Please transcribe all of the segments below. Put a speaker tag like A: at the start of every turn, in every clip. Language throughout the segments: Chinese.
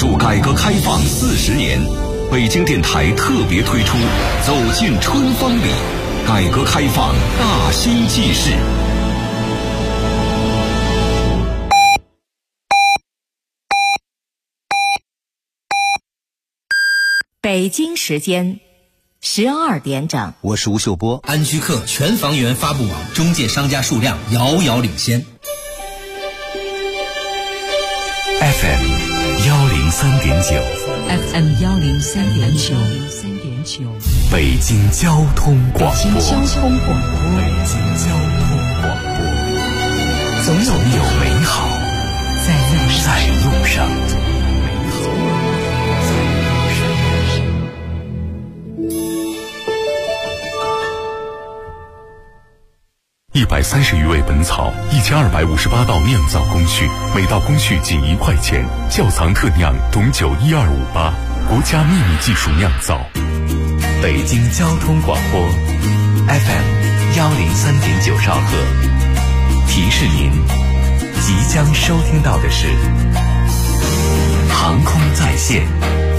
A: 祝改革开放40年，北京电台特别推出走进春风里，改革开放大新纪事。
B: 北京时间12点整，
C: 我是吴秀波。
D: 安居客全房源发布网中介商家数量遥遥领先。
E: FM 103.9
B: FM 103.9
E: 北京交通广播。
B: 北京交通广播。
E: 总有美好在路上。130余味本草，1258道酿造工序，每道工序仅1块钱。窖藏特酿董酒12588，国家秘密技术酿造。北京交通广播 FM 103.9兆赫，提示您即将收听到的是航空在线。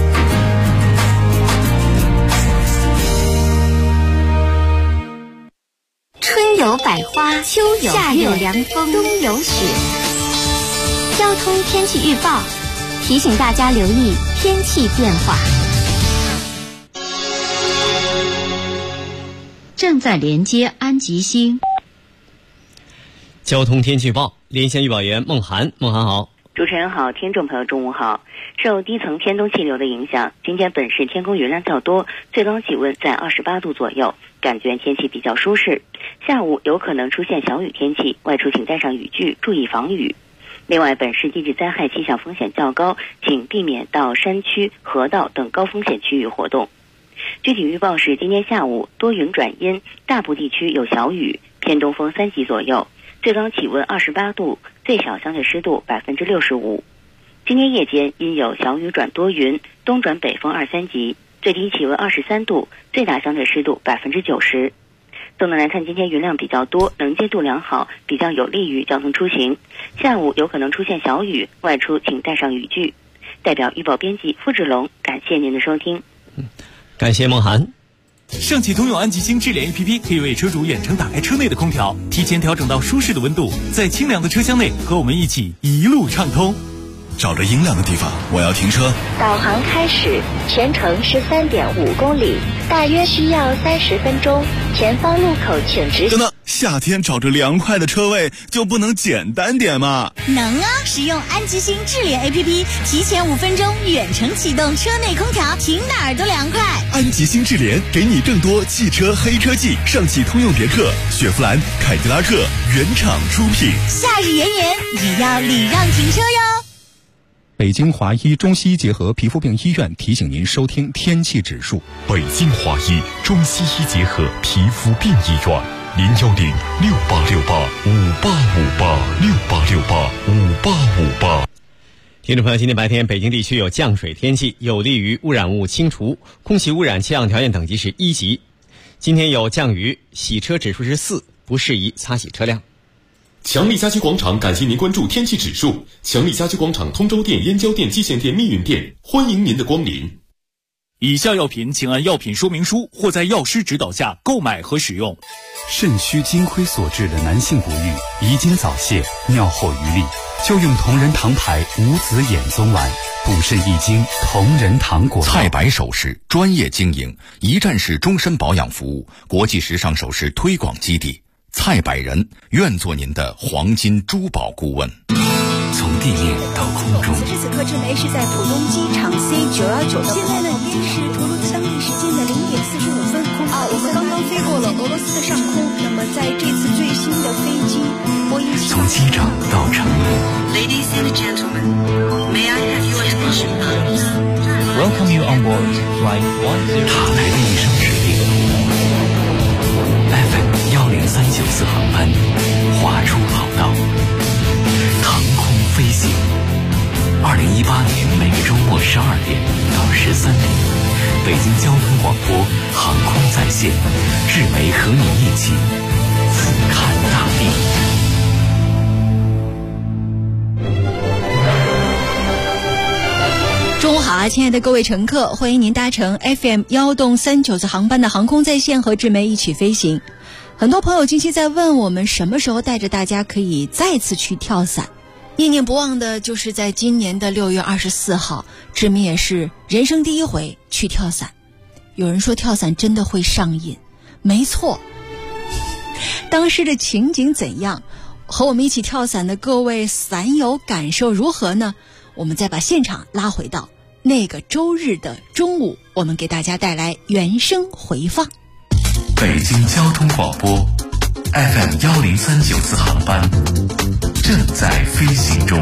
F: 春有百花，秋有夏有凉风，冬有雪。交通天气预报提醒大家留意天气变化。
G: 正在连接安吉星。
H: 交通天气预报，连线预报员孟涵。孟涵好。
I: 主持人好，听众朋友中午好。受低层偏东气流的影响，今天本市天空云量较多，最高气温在28度左右，感觉天气比较舒适。下午有可能出现小雨天气，外出请带上雨具，注意防雨。另外，本市地质灾害气象风险较高，请避免到山区、河道等高风险区域活动。具体预报是今天下午多云转阴，大部地区有小雨，偏东风3级左右，最高气温28度，最小相对湿度65%。今天夜间因有小雨转多云，东转北风2、3级，最低气温23度，最大相对湿度90%。总的来看，今天云量比较多，能见度良好，比较有利于交通出行。下午有可能出现小雨，外出请带上雨具。代表预报编辑付志龙，感谢您的收听。
H: 感谢孟涵。
J: 上汽通用安吉星智联 APP 可以为车主远程打开车内的空调，提前调整到舒适的温度，在清凉的车厢内和我们一起一路畅通。
K: 找着阴凉的地方，我要停车。
F: 导航开始，全程13.5公里，大约需要30分钟。前方路口请直行。
K: 等等，夏天找着凉快的车位就不能简单点吗？
L: 能啊！使用安吉星智联 APP， 提前5分钟远程启动车内空调，停哪儿都凉快。
K: 安吉星智联给你更多汽车黑车季，上汽通用别克、雪佛兰、凯迪拉克原厂出品。
L: 夏日炎炎，也要礼让停车哟。
M: 北京华医中西医结合皮肤病医院提醒您收听天气指数。
E: 北京华医中西医结合皮肤病医院，0106868585858，68685858。
H: 听众朋友，今天白天北京地区有降水天气，有利于污染物清除，空气污染气象条件等级是1级。今天有降雨，洗车指数是4，不适宜擦洗车辆。
N: 强力家居广场感谢您关注天气指数。强力家居广场通州店、燕郊店、蓟县店、密云店，欢迎您的光临。
J: 以下药品请按药品说明书或在药师指导下购买和使用。
O: 肾虚金亏所致的男性不育、遗精早泄、尿后余力，就用同仁堂牌无籽眼松丸，补肾益精，同仁堂果。
P: 菜百首饰专业经营，一站式终身保养服务，国际时尚首饰推广基地。蔡百人愿做您的黄金珠宝顾问。
E: 从地面到空中，
Q: 此时此刻正雷是在浦东机场 C919的。现在呢，已经是俄罗斯当地时间的0点45分。我们刚刚飞过了俄罗斯的上空。那么在这次最新的飞机波音787，
E: 从机长到成员。
R: Ladies and gentlemen, may I have your attention, please?
S: Welcome you on board Flight 10.
E: 塔台的一声指令。FM 10394航班划出跑道，腾空飞行。2018年每个周末12点到13点，北京交通广播航空在线，志梅和你一起俯瞰大地。
B: 中
L: 中午好啊，亲爱的各位乘客，欢迎您搭乘 FM1动39次航班的航空在线和志梅一起飞行。很多朋友近期在问我们什么时候带着大家可以再次去跳伞。念念不忘的就是在今年的6月24号，志梅也是人生第一回去跳伞。有人说跳伞真的会上瘾，没错。当时的情景怎样？和我们一起跳伞的各位伞友感受如何呢？我们再把现场拉回到那个周日的中午，我们给大家带来原声回放。
E: 北京交通广播 FM103.94航班正在飞行中。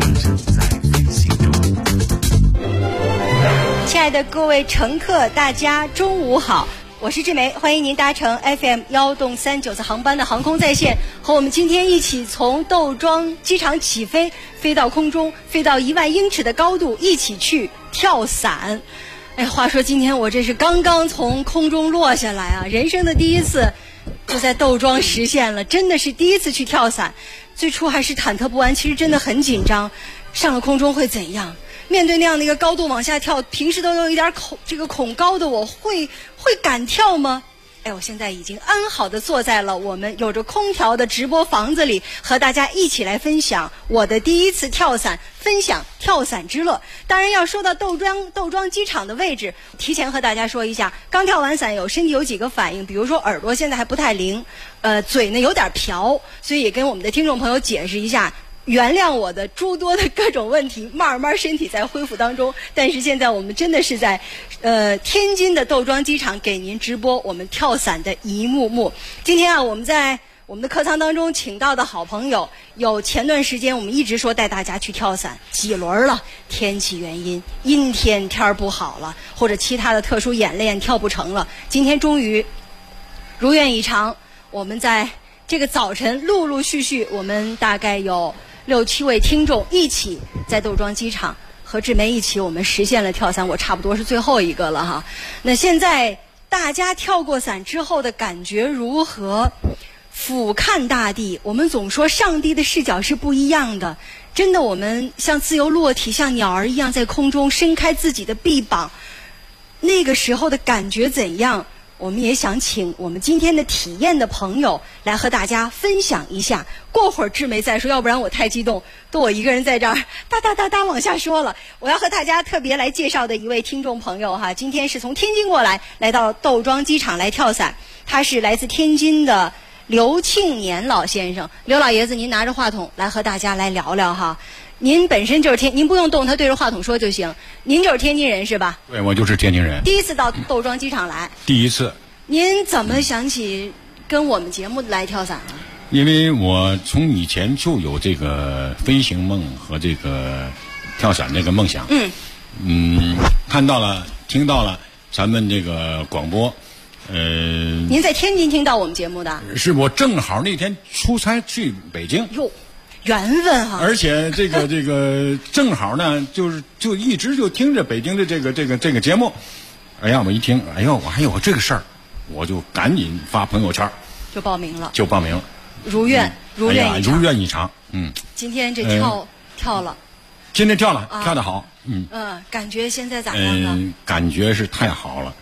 Q: 亲爱的各位乘客，大家中午好，我是志梅，欢迎您搭乘 FM1动39次航班的航空在线，和我们今天一起从窦庄机场起飞，飞到空中，飞到1万英尺的高度，一起去跳伞。哎，话说今天我这是刚刚从空中落下来啊，人生的第一次就在窦庄实现了，真的是第一次去跳伞。最初还是忐忑不安，其实真的很紧张，上了空中会怎样？面对那样的一个高度往下跳，平时都有一点恐高的我会敢跳吗？哎，我现在已经安好的坐在了我们有着空调的直播房子里，和大家一起来分享我的第一次跳伞，分享跳伞之乐。当然要说到窦庄机场的位置，提前和大家说一下，刚跳完伞身体有几个反应，比如说耳朵现在还不太灵，嘴呢有点瓢，所以也跟我们的听众朋友解释一下，原谅我的诸多的各种问题，慢慢身体在恢复当中。但是现在我们真的是在天津的窦庄机场给您直播我们跳伞的一幕幕。今天啊，我们在我们的客舱当中请到的好朋友，有前段时間我们一直说带大家去跳伞几轮了，天气原因，阴天不好了，或者其他的特殊演练跳不成了，今天终于如愿以偿，我们在这个早晨陆陆续续，我们大概有6、7位听众一起在窦庄机场和志梅一起，我们实现了跳伞，我差不多是最后一个了哈。那现在大家跳过伞之后的感觉如何？俯瞰大地，我们总说上帝的视角是不一样的，真的，我们像自由落体，像鸟儿一样在空中伸开自己的臂膀，那个时候的感觉怎样？我们也想请我们今天的体验的朋友来和大家分享一下。过会儿志梅再说，要不然我太激动，都我一个人在这儿哒哒哒哒往下说了。我要和大家特别来介绍的一位听众朋友哈，今天是从天津过来到窦庄机场来跳伞，他是来自天津的刘庆年老先生。刘老爷子，您拿着话筒来和大家来聊聊哈。您本身就是您不用动，他对着话筒说就行。您就是天津人是吧？
C: 对，我就是天津人。
Q: 第一次到窦庄机场来？
C: 第一次。
Q: 您怎么想起跟我们节目来跳伞呢？
C: 因为我从以前就有这个飞行梦和这个跳伞这个梦想。看到了，听到了咱们这个广播。
Q: 您在天津听到我们节目的？
C: 是我正好那天出差去北京。
Q: 哟，缘分哈！
C: 而且这个正好呢，就一直就听着北京的这个节目。哎呀，我一听，哎呦，我还有这个事儿，我就赶紧发朋友圈，
Q: 就报名了。如愿
C: 以偿。
Q: 今天这跳了。
C: 今天跳了，跳得好。
Q: 感觉现在咋样呢？
C: 感觉是太好了。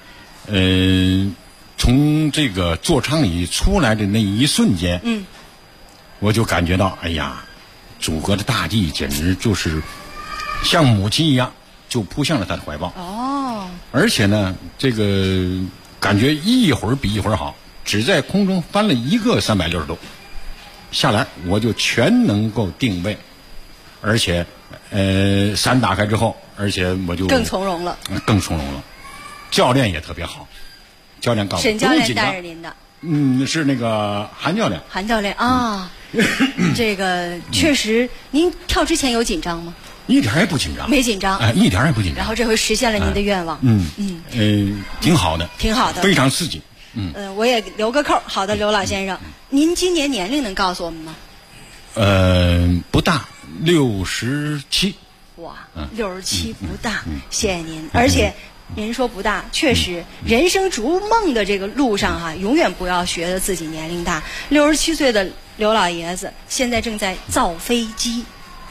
C: 从这个座舱里出来的那一瞬间，我就感觉到，哎呀，祖国的大地简直就是像母亲一样，就扑向了他的怀抱。而且呢，这个感觉一会儿比一会儿好，只在空中翻了一个360度，下来我就全能够定位，而且伞打开之后，而且我就
Q: 更从容了。
C: 教练也特别好。教练告诉我，
Q: 沈教练带着您的，
C: 是那个韩教练。
Q: 韩教练啊，这个确实，您跳之前有紧张吗？
C: 一点也不紧张，
Q: 没紧张，
C: 一点也不紧张。
Q: 然后这回实现了您的愿望，
C: 挺好的，非常刺激。
Q: 我也留个扣。好的，刘老先生，您今年年龄能告诉我们吗？
C: 不大，67。
Q: 哇，67不大，谢谢您，而且。您说不大，确实，人生逐梦的这个路上哈，永远不要觉得自己年龄大。67岁的刘老爷子现在正在造飞机，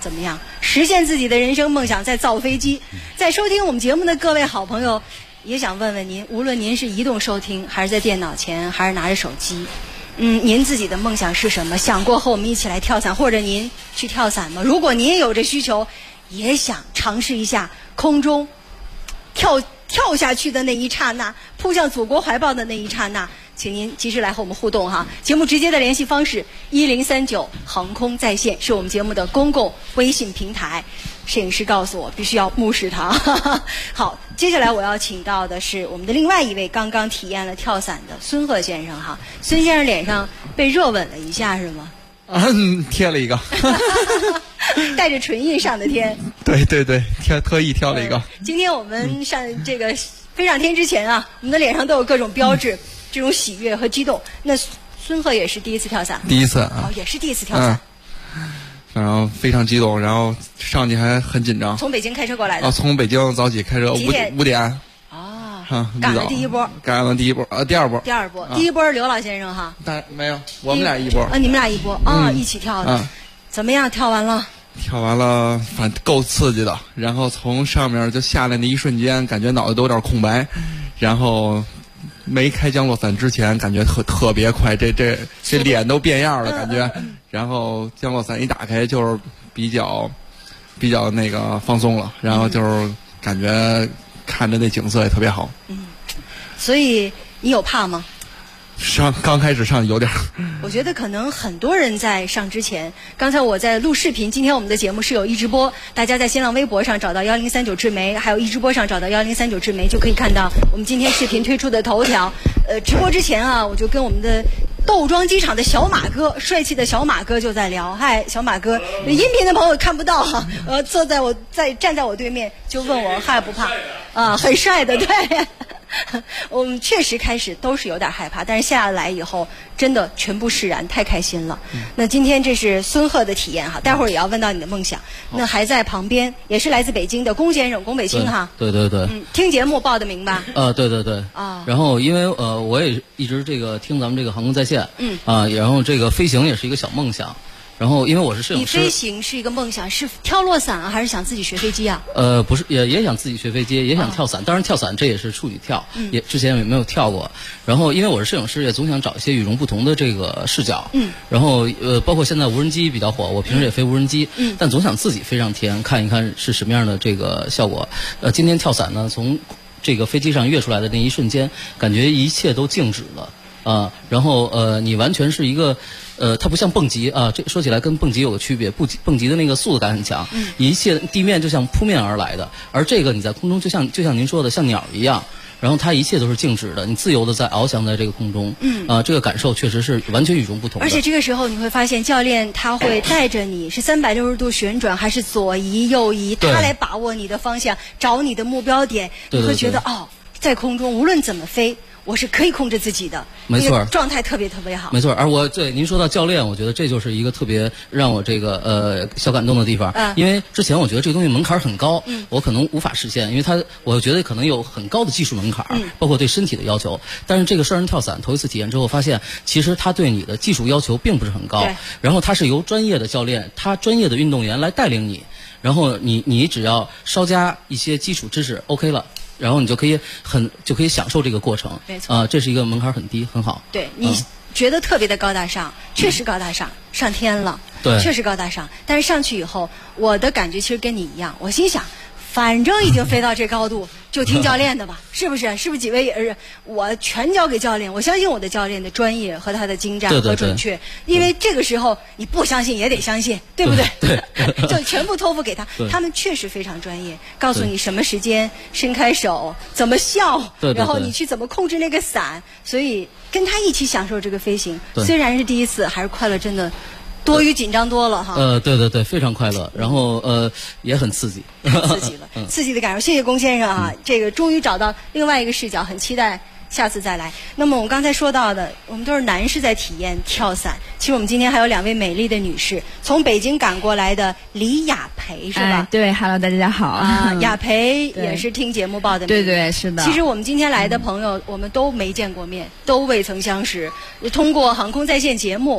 Q: 怎么样实现自己的人生梦想，再造飞机。在收听我们节目的各位好朋友，也想问问您，无论您是移动收听，还是在电脑前，还是拿着手机，您自己的梦想是什么？想过和我们一起来跳伞，或者您去跳伞吗？如果您也有这需求，也想尝试一下空中跳下去的那一刹那，扑向祖国怀抱的那一刹那，请您及时来和我们互动哈。节目直接的联系方式1039航空在线是我们节目的公共微信平台。摄影师告诉我必须要目视它。好，接下来我要请到的是我们的另外一位刚刚体验了跳伞的孙鹤先生哈。孙先生脸上被热吻了一下是吗？
T: 贴了一个。
Q: 带着唇印上的天。
T: 对对对，特意挑了一个。
Q: 今天我们上这个飞上天之前啊，我们的脸上都有各种标志，这种喜悦和激动。那孙鹤也是第一次跳伞？
T: 第一次啊。
Q: 也是第一次跳伞。
T: 然后非常激动，然后上去还很紧张。
Q: 从北京开车过来的？
T: 从北京早起开车5点。
Q: 赶了第一波。
T: 赶了第一波，第二波。
Q: 第二波，第一波是刘老先生哈。
T: 没有，我们俩一波。
Q: 你们俩一波一起跳的。怎么样？跳完了？
T: 跳完了，反正够刺激的。然后从上面就下来那一瞬间，感觉脑袋都有点空白。然后没开降落伞之前，感觉特别快，这脸都变样了，感觉。然后降落伞一打开，就是比较那个放松了。然后就是感觉看着那景色也特别好。
Q: 所以你有怕吗？
T: 刚开始上有点。
Q: 我觉得可能很多人在上之前，刚才我在录视频，今天我们的节目是有一直播，大家在新浪微博上找到1039智媒，还有一直播上找到1039智媒，就可以看到我们今天视频推出的头条。直播之前啊，我就跟我们的窦庄机场的小马哥，帅气的小马哥就在聊。嗨，小马哥，音频的朋友看不到哈，站在我对面，就问我害不怕？很帅的，对。我们确实开始都是有点害怕，但是下来以后真的全部释然，太开心了。那今天这是孙鹤的体验哈，待会儿也要问到你的梦想。那还在旁边也是来自北京的龚先生，龚北清哈。
U: 对对对。
Q: 听节目报的名吧？
U: 对对对。然后因为我也一直听咱们这个航空在线。然后这个飞行也是一个小梦想。然后，因为我是摄影师，
Q: 你飞行是一个梦想，是跳落伞啊，还是想自己学飞机啊？
U: 不是，也想自己学飞机，也想跳伞。当然，跳伞这也是处女跳，也之前也没有跳过。然后，因为我是摄影师，也总想找一些与众不同的这个视角。然后包括现在无人机比较火，我平时也飞无人机。但总想自己飞上天，看一看是什么样的这个效果。今天跳伞呢，从这个飞机上跃出来的那一瞬间，感觉一切都静止了。然后你完全是一个。它不像蹦极啊，这说起来跟蹦极有个区别，蹦极的那个速度感很强，一切地面就像扑面而来的，而这个你在空中就像您说的像鸟一样，然后它一切都是静止的，你自由的在翱翔在这个空中，这个感受确实是完全与众不同的。
Q: 而且这个时候你会发现教练他会带着你是360度旋转还是左移右移，他来把握你的方向，找你的目标点，你会觉得在空中无论怎么飞。我是可以控制自己的，
U: 没错，
Q: 状态特别特别好。
U: 没错，而您说到教练，我觉得这就是一个特别让我这个小感动的地方。因为之前我觉得这个东西门槛很高，我可能无法实现，因为我觉得可能有很高的技术门槛，包括对身体的要求。但是这个双人跳伞头一次体验之后，发现其实他对你的技术要求并不是很高，然后他是由专业的教练，他专业的运动员来带领你，然后你只要稍加一些基础知识 OK 了。然后你就可以享受这个过程，
Q: 没错
U: 这是一个门槛很低，很好。
Q: 对，你觉得特别的高大上，确实高大上，上天了，
U: 对，
Q: 确实高大上。但是上去以后，我的感觉其实跟你一样，我心想，反正已经飞到这高度，就听教练的吧，是不是？是不是几位也是？我全交给教练，我相信我的教练的专业和他的精湛和准确。因为这个时候你不相信也得相信，对不对？
U: 对，
Q: 就全部托付给他，他们确实非常专业，告诉你什么时间伸开手，怎么笑，然后你去怎么控制那个伞，所以跟他一起享受这个飞行。虽然是第一次，还是快乐真的。多于紧张多了哈。
U: 对对对，非常快乐，然后也很刺激，
Q: 刺激了，刺激的感受。谢谢龚先生啊，这个终于找到另外一个视角，很期待下次再来。那么我们刚才说到的，我们都是男士在体验跳伞，其实我们今天还有2位美丽的女士，从北京赶过来的李雅培是吧？
V: 对 ，Hello， 大家好
Q: 啊，雅培也是听节目报的名，
V: 对对是的。
Q: 其实我们今天来的朋友，我们都没见过面，都未曾相识，通过航空在线节目。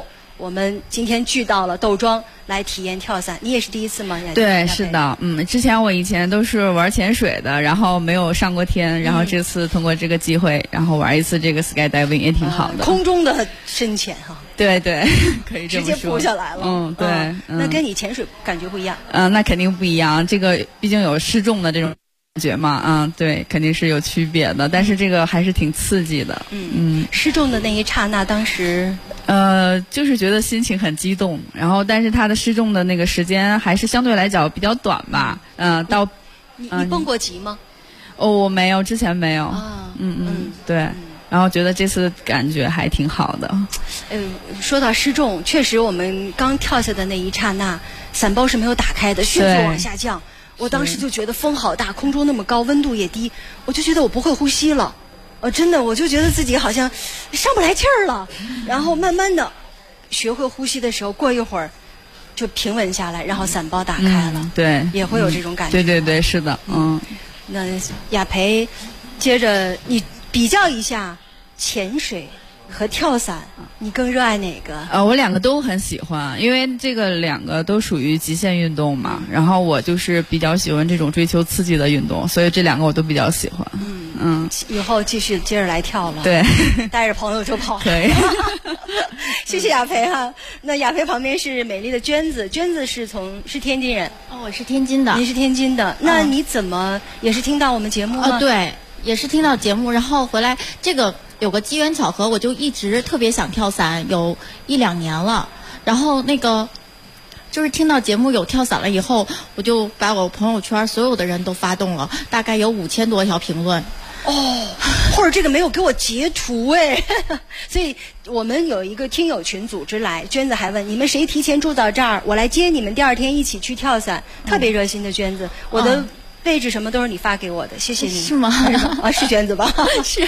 A: 我们今天聚到了窦庄来体验跳伞，你也是第一次吗？
V: 对，是的，之前我以前都是玩潜水的，然后没有上过天，然后这次通过这个机会，然后玩一次这个 skydiving 也挺好的。
A: 空中的深潜哈。对
V: 对，可以这么说。直接
A: 扑下来了。
V: 对。
A: 那跟你潜水感觉不一样。
V: 那肯定不一样，这个毕竟有失重的这种感觉嘛，对，肯定是有区别的，但是这个还是挺刺激的。
A: 失重的那一刹那，当时
V: 就是觉得心情很激动，然后但是它的失重的那个时间还是相对来讲比较短吧。到
A: 你蹦过极吗？
V: 我没有，之前没有。对。然后觉得这次感觉还挺好的。
A: 说到失重，确实我们刚跳下的那一刹那，伞包是没有打开的，迅速往下降。我当时就觉得风好大，空中那么高，温度也低，我就觉得我不会呼吸了。真的，我就觉得自己好像上不来气儿了。然后慢慢的学会呼吸的时候，过一会儿就平稳下来，然后伞包打开了。
V: 对，
A: 也会有这种感觉。
V: 对，是的。
A: 那雅培，接着你比较一下潜水和跳伞，你更热爱哪个？
V: 我两个都很喜欢，因为这个两个都属于极限运动嘛。然后我就是比较喜欢这种追求刺激的运动，所以这两个我都比较喜欢。
A: 以后继续接着来跳了。
V: 对，
A: 带着朋友就跑。
V: 可以。
A: 谢谢雅培哈。那雅培旁边是美丽的娟子，娟子是天津人。
W: 我是天津的。
A: 您是天津的，那你怎么也是听到我们节目吗？
W: 对，也是听到节目，然后回来这个有个机缘巧合，我就一直特别想跳伞，有1-2年了。然后就是听到节目有跳伞了以后，我就把我朋友圈所有的人都发动了，大概有5000多条评论。
A: 或者这个没有给我截图所以我们有一个听友群组织来，娟子还问你们谁提前住到这儿，我来接你们，第2天一起去跳伞。特别热心的娟子，我的位置什么都是你发给我的，谢谢你。
W: 是吗？
A: 是娟子吧？
W: 是。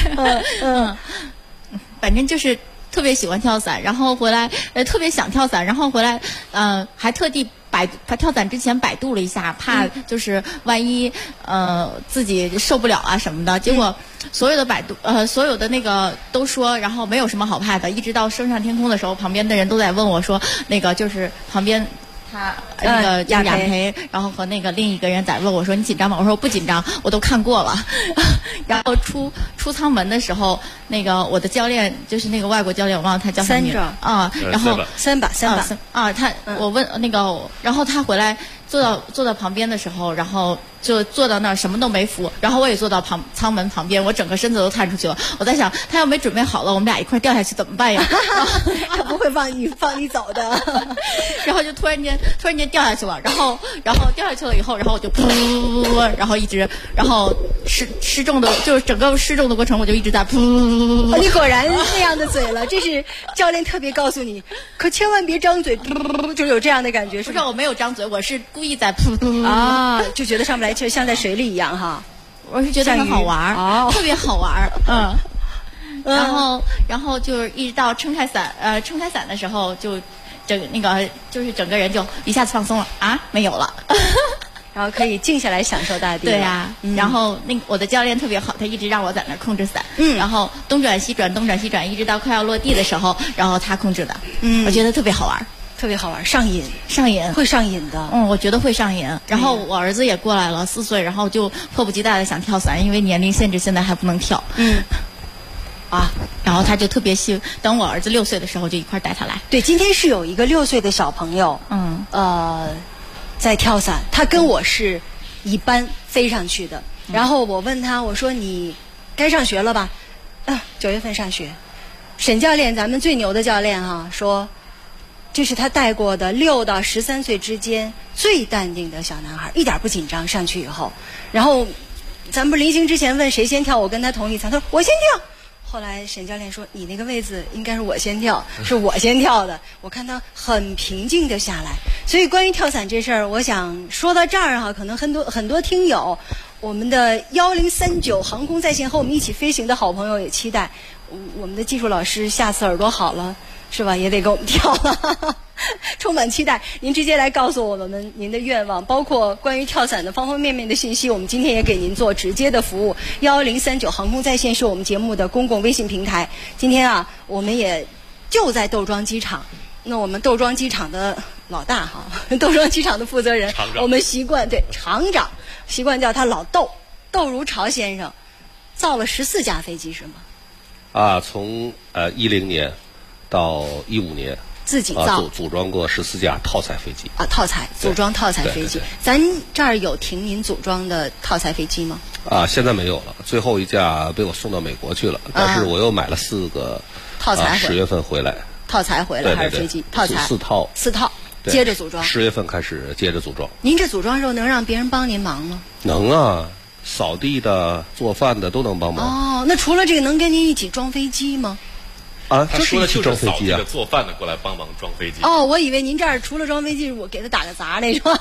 W: 反正就是特别喜欢跳伞，然后回来特别想跳伞，然后回来还特地跳伞之前百度了一下，怕就是万一自己受不了啊什么的。结果所有的百度所有的那个都说，然后没有什么好怕的。一直到升上天空的时候，旁边的人都在问我说，就是旁边他那个雅培，然后和那个另一个人在问我说你紧张吗？我说我不紧张，我都看过了。然后出舱门的时候，那个我的教练就是那个外国教练，我忘了他叫什么名字啊。然后
A: 三把
W: 我问那个，然后他回来坐到旁边的时候，然后就坐到那儿什么都没扶，然后我也坐到舱门旁边，我整个身子都探出去了。我在想他要没准备好了，我们俩一块掉下去怎么办呀？
A: 他不会放你走的。
W: 然后就突然间掉下去了，然后掉下去了以后，然后我就噗，然后一直，然后失重的，就是整个失重的过程我就一直在噗。
A: 你果然那样的嘴了，这是教练特别告诉你，可千万别张嘴，就有这样的感觉。
W: 不是我没有张嘴，我是故意在噗
A: 啊，就觉得上不来气，像在水里一样哈。
W: 我是觉得很好玩，特别好玩，然后就是一直到撑开伞的时候，就整个人就一下子放松了啊，没有了。
A: 然后可以静下来享受大地。
W: 对呀，然后我的教练特别好，他一直让我在那儿控制伞，然后东转西转，一直到快要落地的时候，然后他控制的，我觉得特别好玩，
A: 特别好玩，上瘾，会上瘾的。
W: 我觉得会上瘾。然后我儿子也过来了，4岁，然后就迫不及待的想跳伞，因为年龄限制现在还不能跳。然后他就特别等我儿子6岁的时候就一块带他来。
A: 对，今天是有一个6岁的小朋友，在跳伞，他跟我是一班飞上去的。然后我问他，我说你该上学了吧？9月份上学。沈教练，咱们最牛的教练说这是他带过的6到13岁之间最淡定的小男孩，一点不紧张。上去以后，然后咱们不临行之前问谁先跳，我跟他同意，他说我先跳。后来沈教练说你那个位子应该是我先跳，是我先跳的。我看他很平静的下来。所以关于跳伞这事儿，我想说到这儿可能很多听友，我们的1039航空在线和我们一起飞行的好朋友也期待我们的技术老师下次耳朵好了是吧，也得给我们跳了。充满期待，您直接来告诉我们您的愿望，包括关于跳伞的方方面面的信息，我们今天也给您做直接的服务。1039航空在线是我们节目的公共微信平台。今天我们也就在窦庄机场那我们窦庄机场的老大哈，窦庄机场的负责人，我们习惯厂长习惯叫他老窦，窦如潮先生，造了14架飞机是吗？
D: 从10年到15年。
A: 自己造
D: 组装过14架套材飞机
A: 套材组装套材飞机，咱这儿有停您组装的套材飞机吗？
D: 现在没有了，最后一架被我送到美国去了，但是我又买了4个
A: 套材
D: ，10月份回来。
A: 套材回来还是飞机套材
D: 4套
A: ，4套接着组装。
D: 10月份开始接着组装。
A: 您这组装时候能让别人帮您忙吗？
D: 能啊，扫地的、做饭的都能帮忙。
A: 那除了这个，能跟您一起装飞机吗？
D: 他说的就是
G: 扫地的、做饭的过来帮忙装飞机。
A: 我以为您这儿除了装飞机，我给他打个杂那种，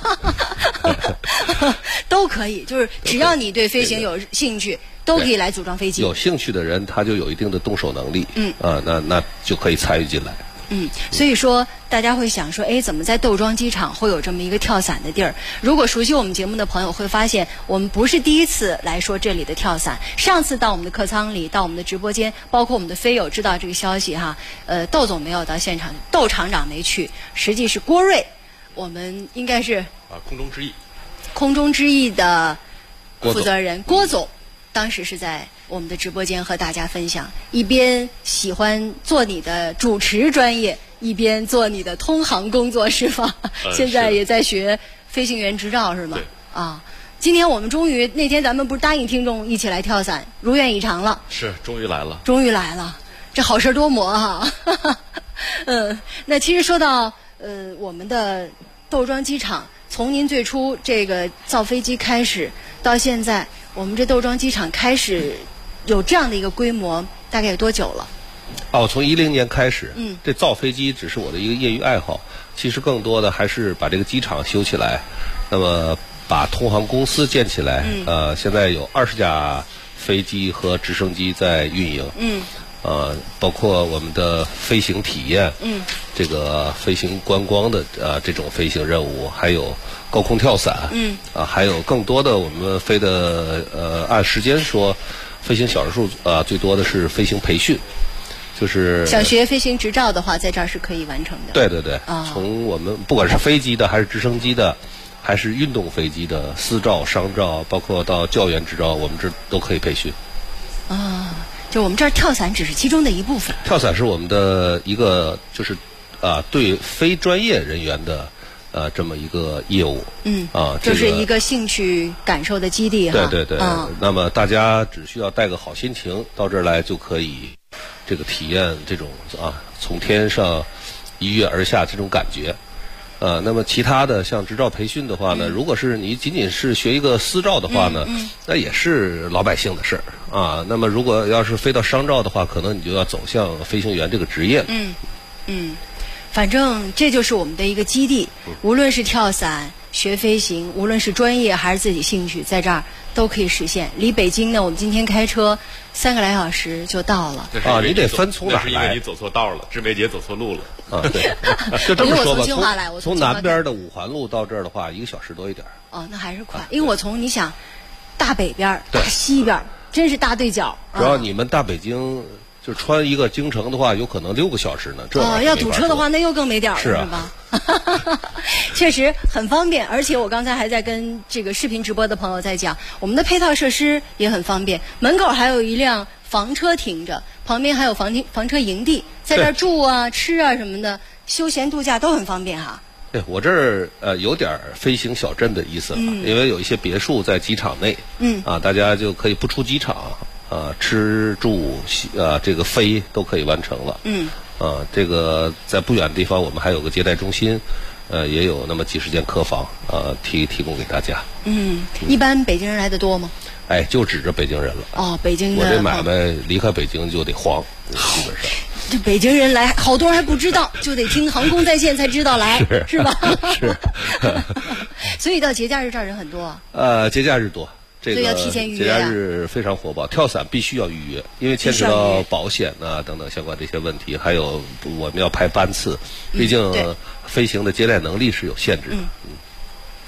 A: 都可以，就是只要你对飞行有兴趣，都可以来组装飞机。
D: 有兴趣的人，他就有一定的动手能力，那就可以参与进来。
A: 所以说大家会想说，怎么在窦庄机场会有这么一个跳伞的地儿？如果熟悉我们节目的朋友会发现，我们不是第一次来说这里的跳伞。上次到我们的客舱里，到我们的直播间，包括我们的飞友知道这个消息哈，窦总没有到现场，窦厂长没去，实际是郭瑞，我们应该是空中之翼的负责人郭总，当时是在我们的直播间和大家分享，一边喜欢做你的主持专业，一边做你的通航工作是吧？现在也在学飞行员执照是吗？今天我们终于，那天咱们不是答应听众一起来跳伞，如愿以偿了。
G: 是，终于来了。
A: 这好事多磨哈。那其实说到我们的窦庄机场，从您最初这个造飞机开始，到现在我们这窦庄机场开始有这样的一个规模，大概有多久了？
D: 我从10年开始，这造飞机只是我的一个业余爱好，其实更多的还是把这个机场修起来，那么把通航公司建起来。现在有20架飞机和直升机在运营。包括我们的飞行体验，这个飞行观光的这种飞行任务，还有高空跳伞，还有更多的我们飞的按时间说，飞行小时数最多的是飞行培训，就是
A: 想学飞行执照的话，在这儿是可以完成的。
D: 对，从我们不管是飞机的还是直升机的，还是运动飞机的私照、商照，包括到教员执照，我们这都可以培训。
A: 就我们这儿跳伞只是其中的一部分。
D: 跳伞是我们的一个，就是对非专业人员的这么一个业务。
A: 就是一个兴趣感受的基地哈。
D: 对。那么大家只需要带个好心情到这儿来，就可以这个体验这种从天上一跃而下这种感觉。那么其他的像执照培训的话呢，如果是你仅仅是学一个私照的话呢，那也是老百姓的事儿那么如果要是飞到商照的话，可能你就要走向飞行员这个职业。
A: 反正这就是我们的一个基地，无论是跳伞、学飞行，无论是专业还是自己兴趣，在这儿都可以实现。离北京呢，我们今天开车3个来小时就到了。
D: 你得分从哪儿来？
G: 那是因为你走错道了，志梅姐走错路了。
D: 对，就这么说吧。
A: 我
D: 从南边的5环路到这儿的话，1个小时多一点。
A: 那还是快，因为我从你想大北边、大西边，真是大对角。
D: 主要你们大北京就穿一个京城的话，有可能6个小时呢。
A: 要堵车的话，那又更没点儿了，是吧？确实很方便，而且我刚才还在跟这个视频直播的朋友在讲，我们的配套设施也很方便，门口还有一辆房车停着，旁边还有房车营地，在这儿住啊、吃啊什么的，休闲度假都很方便哈。
D: 对，我这儿有点飞行小镇的意思了，因为有一些别墅在机场内，大家就可以不出机场，吃住这个飞都可以完成了。这个在不远的地方，我们还有个接待中心，也有那么几十间客房，提供给大家。
A: 一般北京人来的多吗？
D: 就指着北京人了。
A: 北京的
D: 我这买卖离开北京就得慌，基本上。
A: 这北京人来，好多人还不知道，就得听航空在线才知道来，是吧？
D: 是。
A: 所以到节假日这儿人很多。
D: 节假日多。
A: 所以要提前预约。
D: 节假日非常火爆，跳伞必须要预约，因为牵扯到保险等等相关这些问题，还有我们要排班次，毕竟飞行的接待能力是有限制的。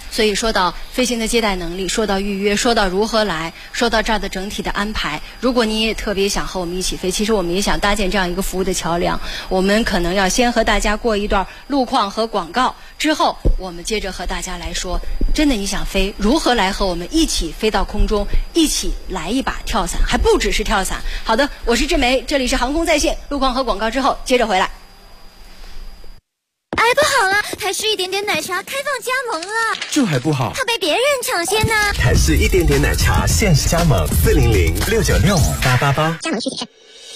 A: 所以说到飞行的接待能力，说到预约，说到如何来，说到这儿的整体的安排，如果你也特别想和我们一起飞，其实我们也想搭建这样一个服务的桥梁。我们可能要先和大家过一段路况和广告，之后我们接着和大家来说，真的你想飞，如何来和我们一起飞到空中，一起来一把跳伞，还不只是跳伞。好的，我是志梅，这里是航空在线，路况和广告之后接着回来。
F: 哎，不好了，台式一点点奶茶开放加盟了，
I: 这还不好，
F: 怕被别人抢先呢。
I: 台式一点点奶茶限时加盟，400-696-5888，加盟具体看。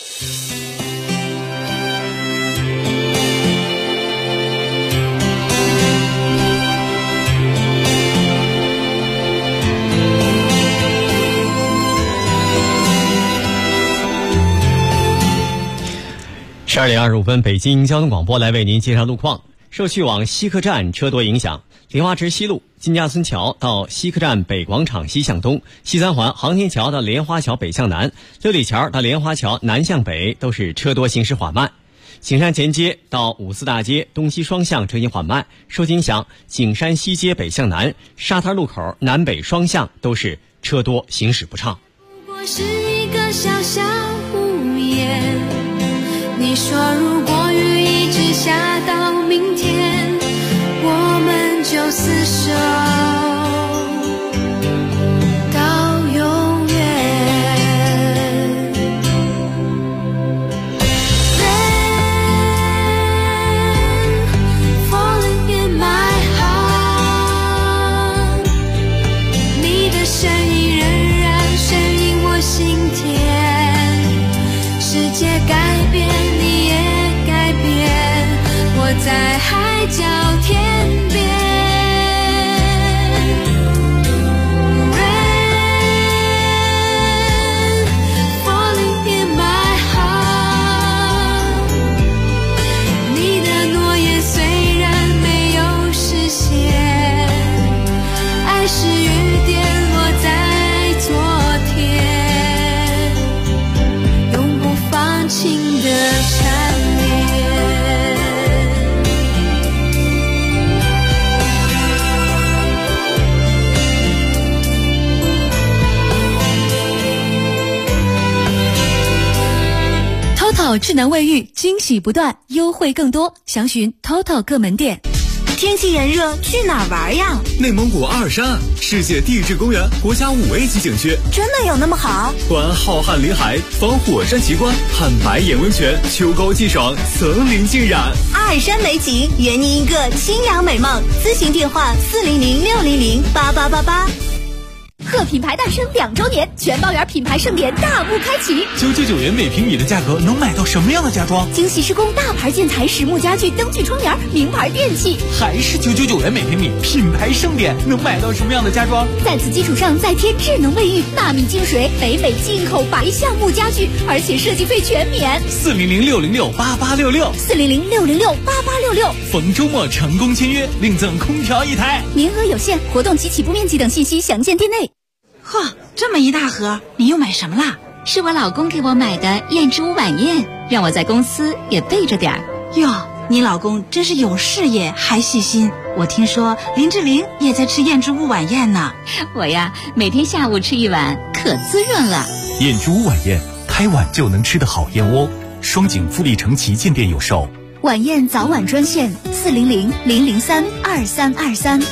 H: 12:25，北京交通广播来为您介绍路况。受去往西客站车多影响，莲花池西路金家村桥到西客站北广场西向东，西三环航天桥到莲花桥北向南，六里桥到莲花桥南向北都是车多行驶缓慢。景山前街到五四大街东西双向车行缓慢，受影响景山西街北向南、沙滩路口南北双向都是车多行驶不畅。
K: 如果是一个小小屋檐，你说如果雨一直下到明天，我们就厮守到永远。Rain falling in my heart， 你的声音仍然声音我心田，世界改变你也改变，我在海角天边。Rain falling in my heart， 你的诺言虽然没有实现，爱是雨点落在昨天，永不放晴的缠绵。
L: TOTO 智能卫浴，惊喜不断，优惠更多，详询 TOTO 各门店。
F: 天气炎热，去哪儿玩呀？
J: 内蒙古阿尔山，世界地质公园，国家5A级景区，
F: 真的有那么好？
J: 观浩瀚林海，访火山奇观，看白眼温泉，秋高气爽，层林尽染。
F: 阿尔山美景，圆您一个清凉美梦。咨询电话400-600-8888。贺品牌诞生2周年，全包园品牌盛典大幕开启。
J: 999元每平米的价格能买到什么样的家装？
F: 精细施工大牌建材、实木家具、灯具窗帘、名牌电器，
J: 还是999元每平米，品牌盛典能买到什么样的家装？
F: 在此基础上再添智能卫浴、纳米净水、北美进口白橡木家具，而且设计费全免。
J: 400-606-8866，
F: 400-606-8866。
J: 逢周末成功签约，另赠空调1台，
F: 名额有限，活动及起步面积等信息详见店内。
X: 嚯，这么一大盒，你又买什么啦？
W: 是我老公给我买的燕之屋晚宴，让我在公司也备着点儿。
X: 哟，你老公真是有事业还细心。我听说林志玲也在吃燕之屋晚宴呢。
W: 我呀，每天下午吃一碗，可滋润了。
J: 燕之屋晚宴，开碗就能吃的好燕窝。双井富力城旗舰店有售。
F: 晚宴早晚专线400-003-2323。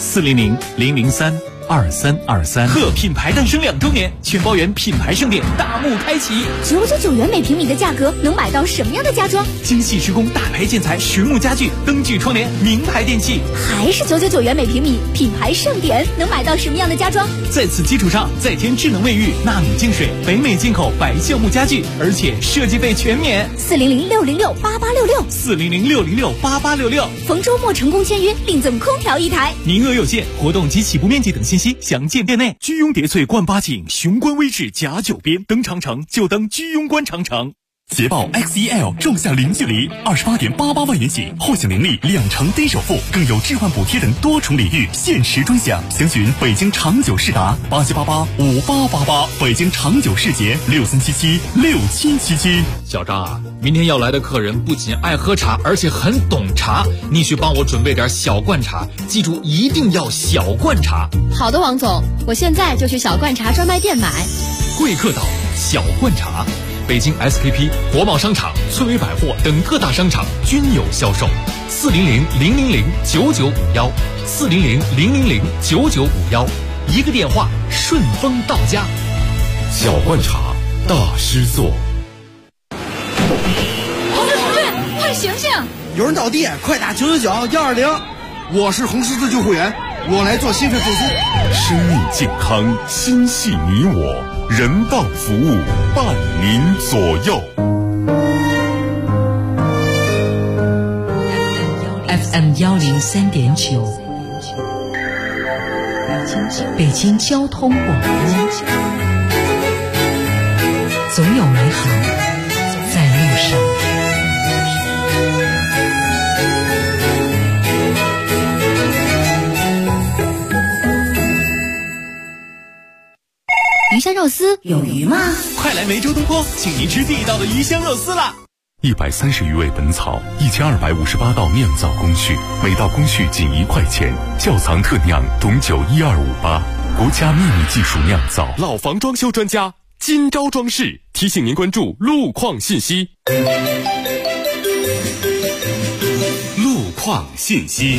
J: 400-003-2323。贺品牌诞生2周年，全包园品牌盛典大幕开启。
F: 999元每平米的价格，能买到什么样的家装？
J: 精细施工大牌建材、实木家具、灯具窗帘、名牌电器，
F: 还是999元每平米，品牌盛典能买到什么样的家装？
J: 在此基础上再添智能卫浴、纳米净水、北美进口白橡木家具，而且设计费全免。
F: 400-606-8866，
J: 400-606-8866。
F: 逢周末成功签约，另赠空调1台，
J: 名额有限，活动及起步面积等信息详见店内。居庸叠翠冠8景，雄关威志甲9边，登长城就登居庸关长城。
E: 捷豹 XEL 纵向零距离，28.88万元起，获享年利2成低首付，更有置换补贴等多重礼遇，限时专享。详询北京长久世达87885888，北京长久世捷63776777。
M: 小张啊，明天要来的客人不仅爱喝茶，而且很懂茶，你去帮我准备点小罐茶，记住一定要小罐茶。
N: 好的，王总，我现在就去小罐茶专卖店买。
M: 贵客岛小罐茶，北京 SKP、国贸商场、翠微百货等各大商场均有销售。400-000-9951，400-000-9951，一个电话顺丰到家。
E: 小罐茶，大师做。
N: 同志，快醒醒！
O: 有人倒地，快打999-120。我是红十字救护员，我来做心肺复苏。
E: 生命健康，心系你我，人道服务伴您左右。
B: FM 103.9，北京交通广播，总有美好在路上。
N: 鱼香肉丝有鱼吗？
J: 快来梅州东坡，请您吃地道的鱼香肉丝啦
E: ！130余味本草，1258道酿造工序，每道工序仅1块钱。窖藏特酿董酒12588，国家秘密技术酿造。
P: 老房装修专家金招装饰提醒您关注路况信息。
E: 路况信息。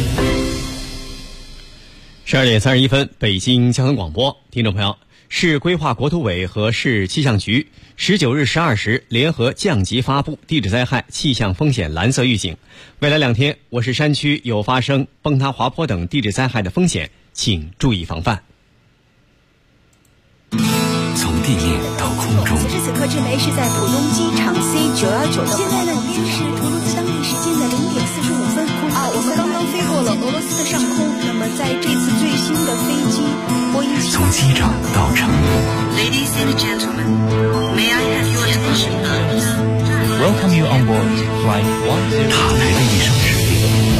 H: 12点31分，北京交通广播，听众朋友。市规划国土委和市气象局19日12时联合降级发布地质灾害气象风险蓝色预警。未来2天，我市山区有发生崩塌、滑坡等地质灾害的风险，请注意防范。
Y: 从地面到空中。
Q: 此时此刻，志梅是在浦东机场 C919的。现在呢，已经是图卢兹当地时间的0点45分。我们刚刚飞过了俄罗斯的上空。那么，在这次最新的飞机波音7。
Y: 从机长到成都。
R: Ladies and gentlemen, may I have your attention, please?
S: Welcome you on board Flight 10.
Y: 塔台的一声指令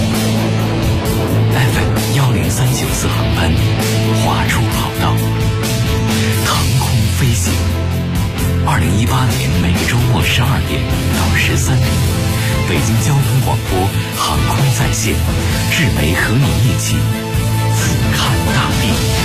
Y: ，FM 10394航班划出跑道，腾空飞行。2018年每个周末12点到13点，北京交通广播航空在线，志梅和你一起俯瞰大地。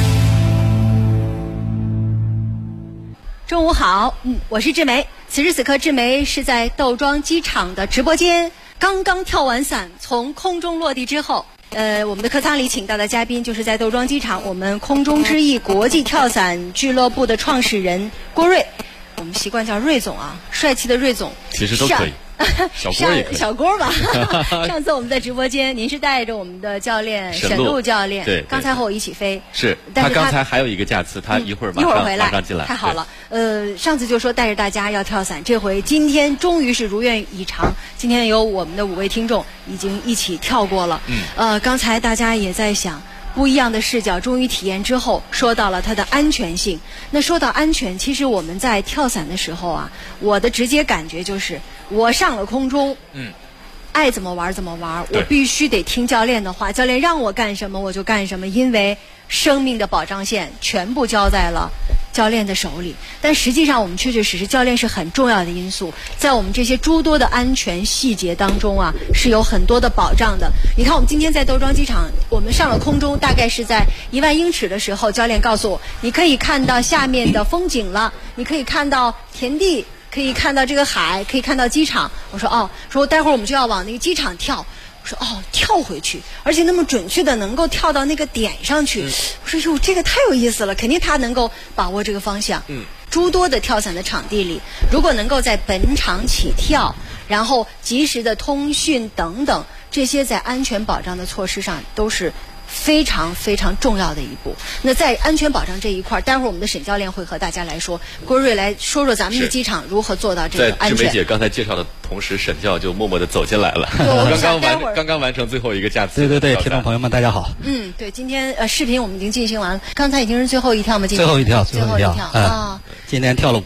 A: 中午好，我是志梅。此时此刻，志梅是在窦庄机场的直播间，刚刚跳完伞，从空中落地之后，我们的客舱里请到的嘉宾就是在窦庄机场我们空中之翼国际跳伞俱乐部的创始人郭瑞，我们习惯叫瑞总啊，帅气的瑞总。
G: 其实都可以。小郭也可以，
A: 小郭吧。上次我们在直播间，您是带着我们的教练沈璐教练，
G: 对，
A: 刚才和我一起飞。
G: 是，他刚才还有一个架次，他一会儿
A: 回来，
G: 马上进来。
A: 太好了。上次就说带着大家要跳伞，这回今天终于是如愿以偿。今天有我们的5位听众已经一起跳过了。刚才大家也在想。不一样的视角，终于体验之后，说到了它的安全性。那说到安全，其实我们在跳伞的时候啊，我的直接感觉就是，我上了空中，爱怎么玩怎么玩，我必须得听教练的话，教练让我干什么我就干什么，因为生命的保障线全部交在了教练的手里。但实际上我们确确实实教练是很重要的因素，在我们这些诸多的安全细节当中啊，是有很多的保障的。你看我们今天在窦庄机场，我们上了空中，大概是在1万英尺的时候，教练告诉我，你可以看到下面的风景了，你可以看到田地，可以看到这个海，可以看到机场。我说说待会儿我们就要往那个机场跳。我说跳回去，而且那么准确的能够跳到那个点上去。我说哟，这个太有意思了，肯定他能够把握这个方向。诸多的跳伞的场地里，如果能够在本场起跳，然后及时的通讯等等，这些在安全保障的措施上都是非常非常重要的一步。那在安全保障这一块，待会儿我们的沈教练会和大家来说，郭瑞来说说咱们的机场如何做到这个安全。
G: 在志梅姐刚才介绍的同时，沈教就默默地走进来了，刚刚完成最后一个架次。
Z: 对，听众朋友们大家好。
A: 对，今天视频我们已经进行完了，刚才已经是最后一跳吗？
Z: 最后一跳
A: 啊！
Z: 今天跳了5跳。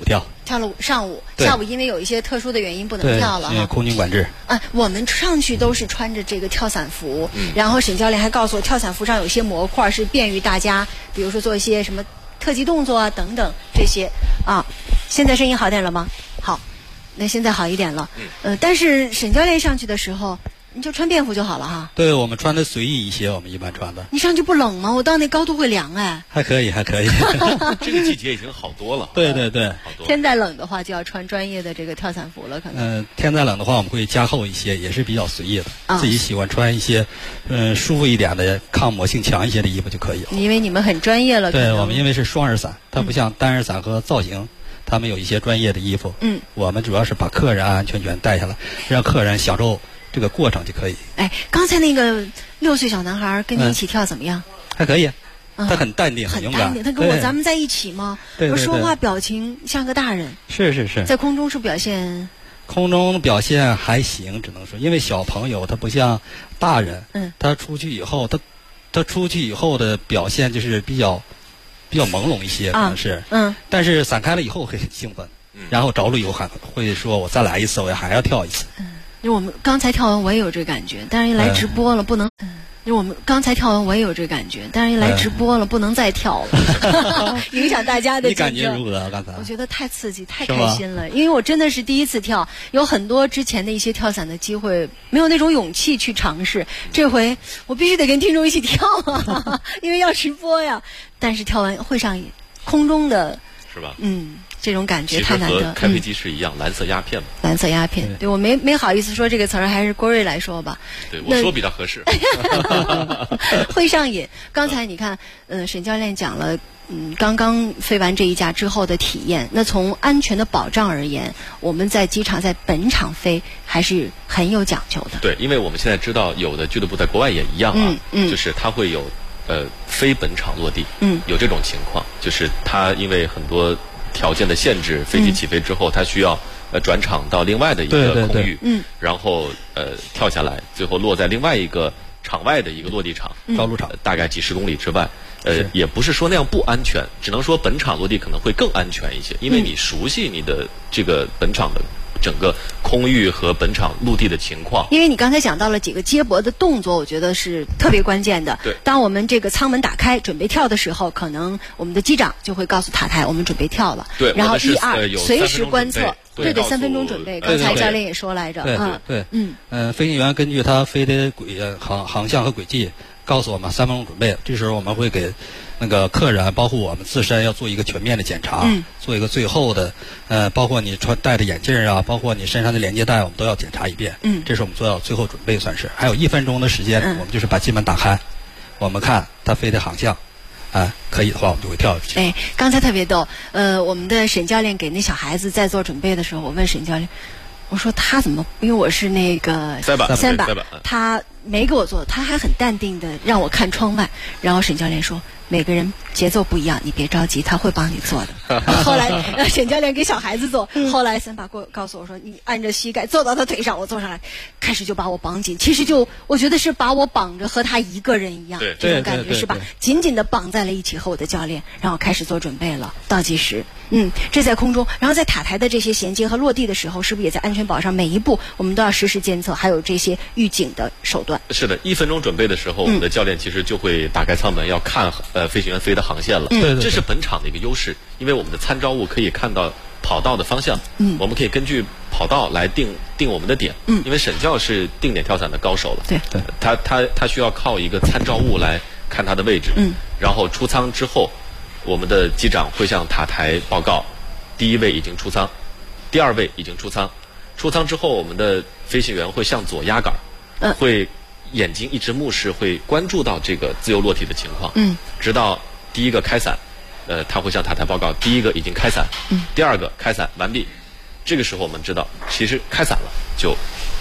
A: 跳了上午，下午因为有一些特殊的原因不能跳了，
C: 因为空军管制。
A: 我们上去都是穿着这个跳伞服，然后沈教练还告诉我，跳伞服上有些模块是便于大家，比如说做一些什么特技动作啊等等这些啊。现在声音好点了吗？好，那现在好一点了。但是沈教练上去的时候，你就穿便服就好了哈。
C: 对，我们穿的随意一些，我们一般穿的。
A: 你上去不冷吗？我到那高度会凉
C: 还可以。
G: 这个季节已经好多了。
C: 对。
A: 天再冷的话，就要穿专业的这个跳伞服了，可能。
C: 天再冷的话，我们会加厚一些，也是比较随意的。自己喜欢穿一些，舒服一点的、抗磨性强一些的衣服就可以了。
A: 因为你们很专业了。
C: 对，我们因为是双人伞，它不像单人伞和造型。他们有一些专业的衣服，我们主要是把客人安安全全带下来，让客人享受这个过程就可以。
A: 刚才那个6岁小男孩跟你一起跳怎么样？
C: 还可以，他很淡定，很勇敢。
A: 他跟咱们在一起吗？
C: 对，
A: 说话表情像个大人。
C: 是。
A: 在空中是表现？
C: 空中表现还行，只能说，因为小朋友他不像大人，他出去以后，他出去以后的表现就是比较朦胧一些，可能是，但是散开了以后会很兴奋，然后着陆以后还会说我再来一次，我还要跳一次。
A: 因为我们刚才跳完我也有这感觉，但是一来直播了不能。因为我们刚才跳完我也有这感觉，但是一来直播了不能再跳了，影响大家的。
C: 你感觉如何？刚才
A: 我觉得太刺激，太开心了，因为我真的是第一次跳，有很多之前的一些跳伞的机会，没有那种勇气去尝试。这回我必须得跟听众一起跳啊，因为要直播呀。但是跳完会上瘾，空中的
G: 是吧？
A: 这种感觉太难得。
G: 开飞机是一样，蓝色鸦片嘛。
A: 蓝色鸦片，对我没好意思说这个词儿，还是郭瑞来说吧。
G: 对，我说比较合适。
A: 会上瘾。刚才你看，沈教练讲了，刚刚飞完这一架之后的体验。那从安全的保障而言，我们在机场在本场飞还是很有讲究的。
G: 对，因为我们现在知道，有的俱乐部在国外也一样啊，就是它会有非本场落地，有这种情况，就是它因为很多条件的限制，飞机起飞之后，它需要转场到另外的一个空域，然后跳下来，最后落在另外一个场外的一个落地场，
C: 着陆场，
G: 大概几十公里之外。也不是说那样不安全，只能说本场落地可能会更安全一些，因为你熟悉你的这个本场的整个空域和本场陆地的情况。
A: 因为你刚才讲到了几个接驳的动作，我觉得是特别关键的。
G: 对，
A: 当我们这个舱门打开准备跳的时候，可能我们的机长就会告诉塔台我们准备跳了。
G: 对，
A: 然后1、2随时观测。对，3分钟准备。刚才教练也说来着。
C: 对，飞行员根据他飞的航向和轨迹，告诉我们3分钟准备。这时候我们会给那个客人，包括我们自身要做一个全面的检查，做一个最后的，包括你戴的眼镜啊，包括你身上的连接带，我们都要检查一遍。这是我们做到最后准备，算是还有1分钟的时间，我们就是把机门打开，我们看它飞的航向。可以的话，我们就会跳下去。
A: 刚才特别逗，我们的沈教练给那小孩子在做准备的时候，我问沈教练，我说他怎么？因为我是那个三把，他没给我做，他还很淡定的让我看窗外。然后沈教练说，每个人节奏不一样，你别着急，他会帮你做的。后来沈教练给小孩子做，后来三把告诉我说，你按着膝盖坐到他腿上，我坐上来，开始就把我绑紧。其实我觉得是把我绑着和他一个人一样，这种感觉是吧？紧紧的绑在了一起和我的教练，然后开始做准备了，倒计时。这在空中，然后在塔台的这些衔接和落地的时候，是不是也在安全保障每一步我们都要实时监测，还有这些预警的手段？
G: 是的，1分钟准备的时候，我们的教练其实就会打开舱门，要看飞行员飞的航线了。这是本场的一个优势，因为我们的参照物可以看到跑道的方向，我们可以根据跑道来定我们的点。因为沈教是定点跳伞的高手了，
A: 对，
G: 他需要靠一个参照物来看他的位置。然后出舱之后，我们的机长会向塔台报告，第1位已经出舱，第2位已经出舱。出舱之后，我们的飞行员会向左压杆，会眼睛一直目视，会关注到这个自由落体的情况，直到第1个开伞，他会向塔台报告，第1个已经开伞，第2个开伞完毕。这个时候我们知道，其实开伞了就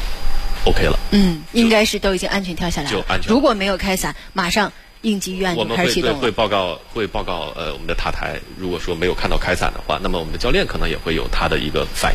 G: OK 了。
A: 应该是都已经安全跳下来了。
G: 就安全。
A: 如果没有开伞，马上应急预案就开始启动了。
G: 我们会报告我们的塔台，如果说没有看到开伞的话，那么我们的教练可能也会有他的一个反应。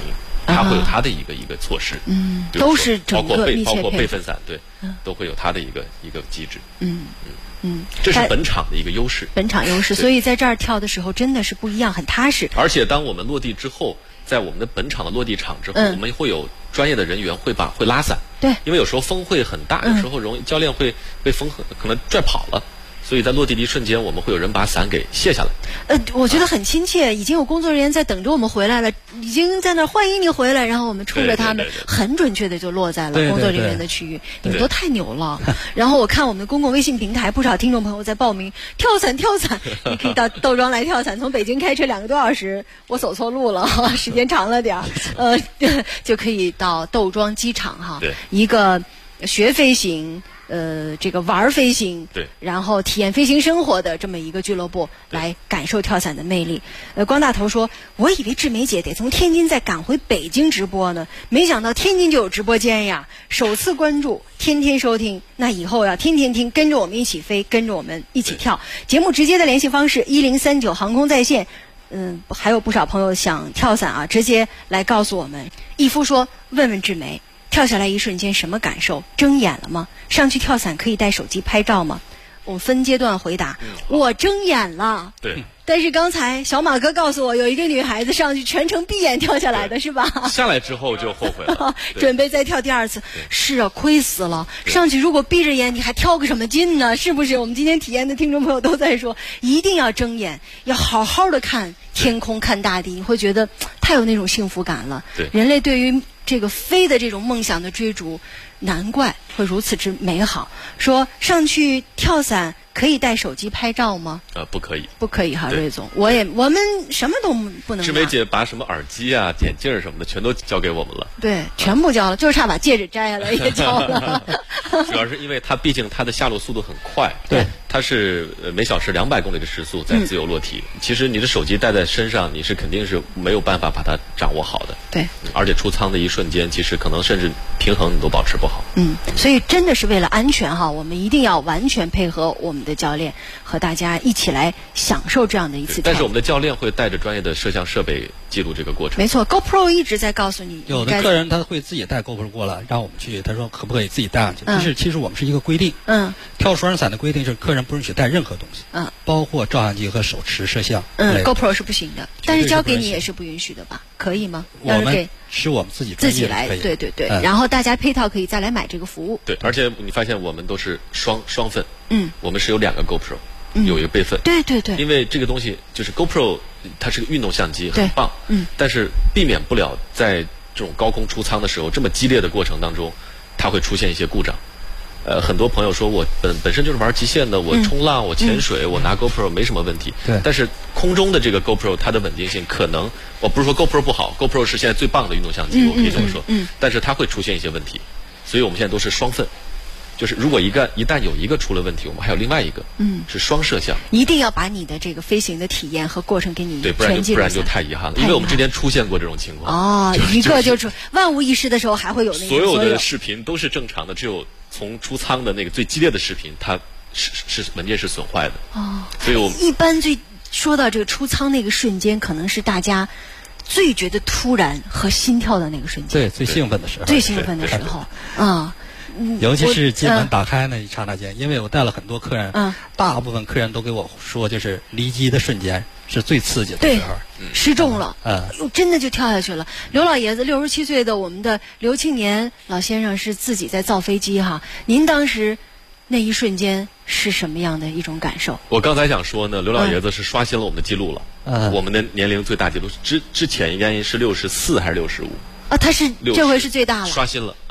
G: 它会有它的一个措施。
A: 都是整个密切
G: 包括备份伞，对，都会有它的一个机制。这是本场的一个优势。
A: 本场优势，所以在这儿跳的时候真的是不一样，很踏实。
G: 而且当我们落地之后，在我们的本场的落地场之后，我们会有专业的人员会拉伞。
A: 对，
G: 因为有时候风会很大，有时候教练会被风可能拽跑了。所以在落地的一瞬间，我们会有人把伞给卸下来。
A: 我觉得很亲切，已经有工作人员在等着我们回来了，已经在那欢迎你回来，然后我们冲着他们，很准确的就落在了工作人员的区域。你们都太牛了！然后我看我们的公共微信平台，不少听众朋友在报名跳伞，你可以到窦庄来跳伞，从北京开车2个多小时，我走错路了，时间长了点就可以到窦庄机场哈，一个学飞行。这个玩飞行，
G: 对，
A: 然后体验飞行生活的这么一个俱乐部，来感受跳伞的魅力。光大头说，我以为志梅姐得从天津再赶回北京直播呢，没想到天津就有直播间呀！首次关注，天天收听，那以后要天天听，跟着我们一起飞，跟着我们一起跳。节目直接的联系方式1039航空在线。还有不少朋友想跳伞啊，直接来告诉我们。义夫说，问问志梅。跳下来一瞬间什么感受？睁眼了吗？上去跳伞可以带手机拍照吗？我们分阶段回答。我睁眼了。
G: 对。
A: 但是刚才小马哥告诉我，有一个女孩子上去全程闭眼跳下来的，是吧？
G: 下来之后就后悔了，
A: 准备再跳第2次。是啊，亏死了！上去如果闭着眼，你还跳个什么劲呢？是不是？我们今天体验的听众朋友都在说，一定要睁眼，要好好的看天空，看大地，你会觉得太有那种幸福感了。
G: 对，
A: 人类对于这个飞的这种梦想的追逐，难怪会如此之美好。说上去跳伞可以带手机拍照吗？
G: 不可以，
A: 不可以哈，瑞总，我们什么都不能。
G: 志梅姐把什么耳机啊、眼镜什么的全都交给我们了。
A: 对，全部交了，就是差把戒指摘下来也交了。
G: 主要是因为它毕竟它的下落速度很快，
A: 对，
G: 它是每小时200公里的时速在自由落体。其实你的手机带在身上，你是肯定是没有办法把它掌握好的。
A: 对，
G: 而且出舱的一瞬间，其实可能甚至平衡你都保持不好。
A: 所以真的是为了安全哈，我们一定要完全配合我们的教练，和大家一起来享受这样的一次。
G: 但是我们的教练会带着专业的摄像设备记录这个过程。
A: 没错 ，GoPro 一直在告诉你。
C: 有的客人他会自己带 GoPro 过来，让我们去，他说可不可以自己带上去？其实我们是一个规定。跳双人伞的规定是客人不允许带任何东西。包括照相机和手持摄像。
A: GoPro 是不行的，但是交给你也是不允许的吧？可以吗？
C: 我们是我们自己
A: 来，对。然后大家配套可以再来买这个服务。
G: 对，而且你发现我们都是双份。我们是有2个 GoPro。有一个备份，
A: 对，
G: 因为这个东西就是 GoPro， 它是个运动相机，很棒，但是避免不了在这种高空出舱的时候，这么激烈的过程当中，它会出现一些故障。很多朋友说我本身就是玩极限的，我冲浪，我潜水，我拿 GoPro 没什么问题。
C: 对，
G: 但是空中的这个 GoPro 它的稳定性可能，我不是说 GoPro 不好 ，GoPro 是现在最棒的运动相机，我可以这么说。但是它会出现一些问题，所以我们现在都是双份。就是如果一旦有一个出了问题，我们还有另外一个，是双摄像，
A: 一定要把你的这个飞行的体验和过程给你
G: 对，不然就太遗憾了，因为我们之前出现过这种情
A: 况。一个就是万无一失的时候还会有那个
G: 所有的视频都是正常的，只有从出舱的那个最激烈的视频，它是文件是损坏的。所以我们
A: 一般说到这个出舱那个瞬间，可能是大家最觉得突然和心跳的那个瞬间，
C: 对，最兴奋的时候，
A: 最兴奋的时候
C: 尤其是机门打开那一刹那间，因为我带了很多客人，大部分客人都给我说，就是离机的瞬间是最刺激的时候，
A: 失重了，真的就跳下去了。刘老爷子67岁的我们的刘庆年老先生是自己在造飞机哈，您当时那一瞬间是什么样的一种感受？
G: 我刚才想说呢，刘老爷子是刷新了我们的记录了，我们的年龄最大记录之前应该是64还是65？
A: 他是这回是最大了，
G: 刷新了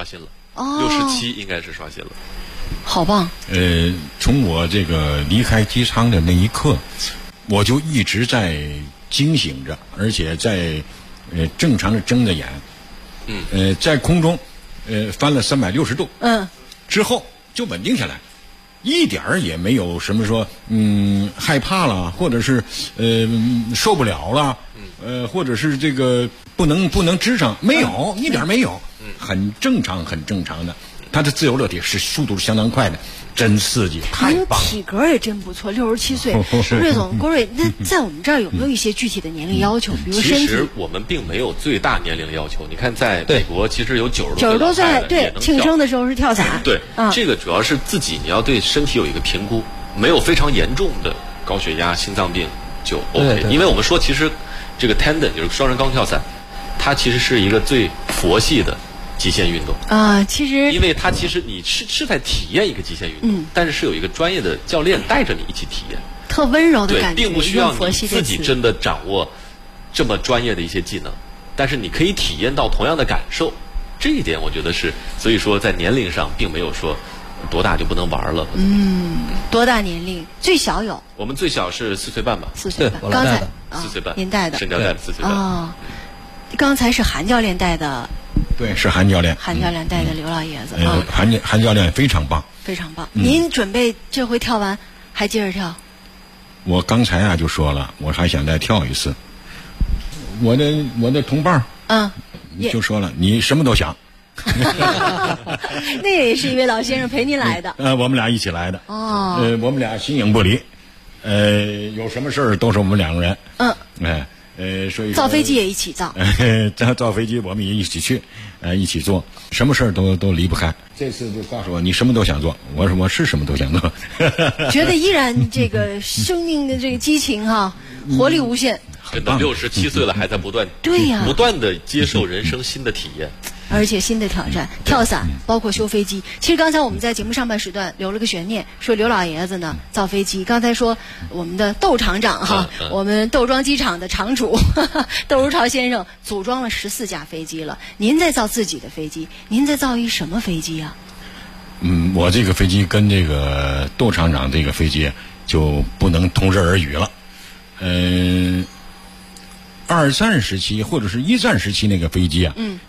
G: ，67应该是刷新了，
A: 好棒！
D: 从我这个离开机舱的那一刻，我就一直在惊醒着，而且在正常的睁着眼，在空中翻了360度，之后就稳定下来，一点儿也没有什么说害怕了，或者是受不了了，或者是这个不能支撑，没有，一点没有。很正常的， 它的自由落体是速度相当快的，真刺激，太棒了。
A: 体格也真不错，67岁。瑞总，郭瑞，那在我们这儿有没有一些具体的年龄要求？比如身体？
G: 其实我们并没有最大年龄要求。你看，在美国其实有
A: 90多岁，对，庆生的时候是跳伞。
G: 对，这个主要是自己你要对身体有一个评估，没有非常严重的高血压、心脏病就 OK。因为我们说，其实这个 tandem 就是双人钢跳伞，它其实是一个最佛系的极限运动
A: 啊。其实
G: 因为它其实你是在体验一个极限运动，但是有一个专业的教练带着你一起体验，
A: 特温柔的感觉，
G: 并不需要你自己真的掌握这么专业的一些技能，但是你可以体验到同样的感受。这一点我觉得是，所以说在年龄上并没有说多大就不能玩了。
A: 多大年龄？最小有？
G: 我们最小是4岁半吧。
A: 4岁半，刚才
G: 4岁半，
A: 您带的，
G: 申教带的4岁半。
A: 哦，刚才是韩教练带的。
D: 对，是韩教练。
A: 韩教练带的刘老爷子。
D: 韩教练非常棒。
A: 非常棒。您准备这回跳完还接着跳？
D: 我刚才就说了，我还想再跳一次。我的同伴就说了，你什么都想。
A: 那也是一位老先生陪您来的。
D: 我们俩一起来的。
A: 哦。
D: 我们俩形影不离。有什么事儿都是我们2个人。所以
A: 造飞机也一起造。
D: 造飞机我们也一起去，一起做，什么事儿都离不开。这次就告诉我你什么都想做，我说我是什么都想做。
A: 觉得依然这个生命的这个激情活力无限。
G: 真的67岁了还在不断的接受人生新的体验，
A: 而且新的挑战，跳伞包括修飞机。其实刚才我们在节目上半时段留了个悬念，说刘老爷子呢造飞机。刚才说我们的窦厂长我们窦庄机场的厂主窦如潮先生组装了14架飞机了。您在造自己的飞机，您在造一什么飞机啊？
D: 我这个飞机跟这个窦厂长这个飞机就不能同日而语了。2战时期或者是1战时期那个飞机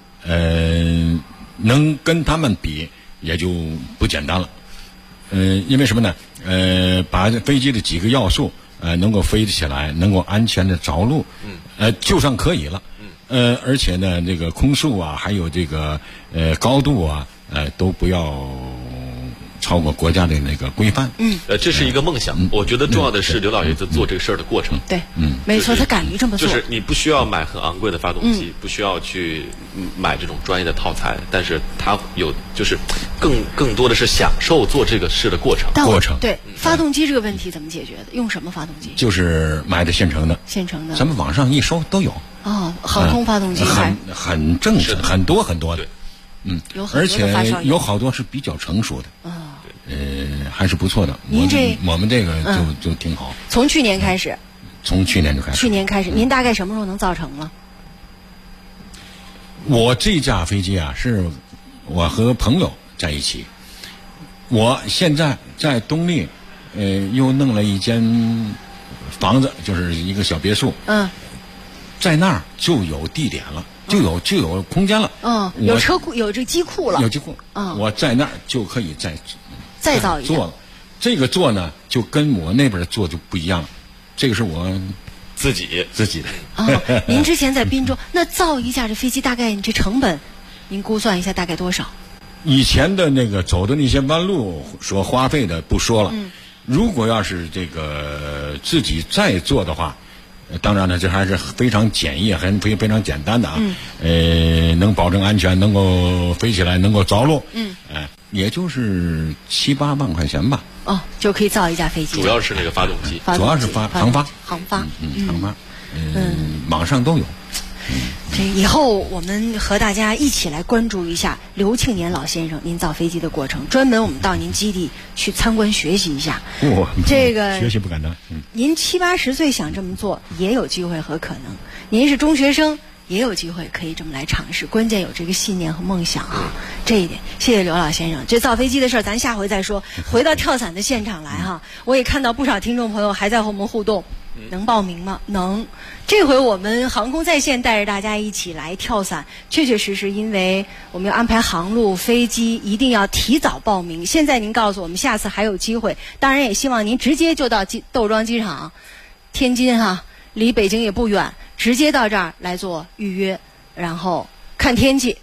D: 能跟他们比也就不简单了。因为什么呢？把飞机的几个要素能够飞起来，能够安全的着陆，就算可以了。而且呢，这个空速还有这个高度都不要超过国家的那个规范。
G: 这是一个梦想。我觉得重要的是刘老爷子做这个事儿的过程。
A: 对，没错，他敢于这么做。
G: 就是你不需要买很昂贵的发动机，不需要去买这种专业的套材，但是他有就是更多的是享受做这个事的过程。
A: 对，发动机这个问题怎么解决的？用什么发动机？
D: 就是买的现成的。咱们网上一搜都有。
A: 航空发动机
D: 很正常，很多很多的。而且有好多是比较成熟的。还是不错的。我们这个就挺好。
A: 从去年开始。
D: 从去年就开始。
A: 去年开始，您大概什么时候能造成了？
D: 我这架飞机是我和朋友在一起。我现在在东丽，又弄了一间房子，就是一个小别墅。在那儿就有地点了。就有空间了。
A: 有车库，有这机库了。
D: 有机库。我在那儿就可以
A: 再造一个。
D: 做了，这个做呢就跟我那边做就不一样了。这个是我
G: 自己
D: 的。
A: 您之前在滨州那造一架这飞机，大概你这成本，您估算一下大概多少？
D: 以前的那个走的那些弯路所花费的不说了。如果要是这个自己再做的话。当然呢，这还是非常简易，非常简单的能保证安全，能够飞起来，能够着陆。也就是7、8万块钱吧。
A: 就可以造一架飞机。
G: 主要是那个发动机，
D: 主要是航发。
A: 航发。
D: 网上都有。
A: 这以后我们和大家一起来关注一下刘庆年老先生您造飞机的过程，专门我们到您基地去参观学习一下。这个
D: 学习不敢当。
A: 您70、80岁想这么做也有机会和可能，您是中学生也有机会可以这么来尝试，关键有这个信念和梦想这一点。谢谢刘老先生。这造飞机的事儿咱下回再说。回到跳伞的现场来我也看到不少听众朋友还在和我们互动。能报名吗？能。这回我们航空在线带着大家一起来跳伞，确确实实因为我们要安排航路飞机，一定要提早报名。现在您告诉我们下次还有机会，当然也希望您直接就到窦庄机场，天津离北京也不远，直接到这儿来做预约，然后看天气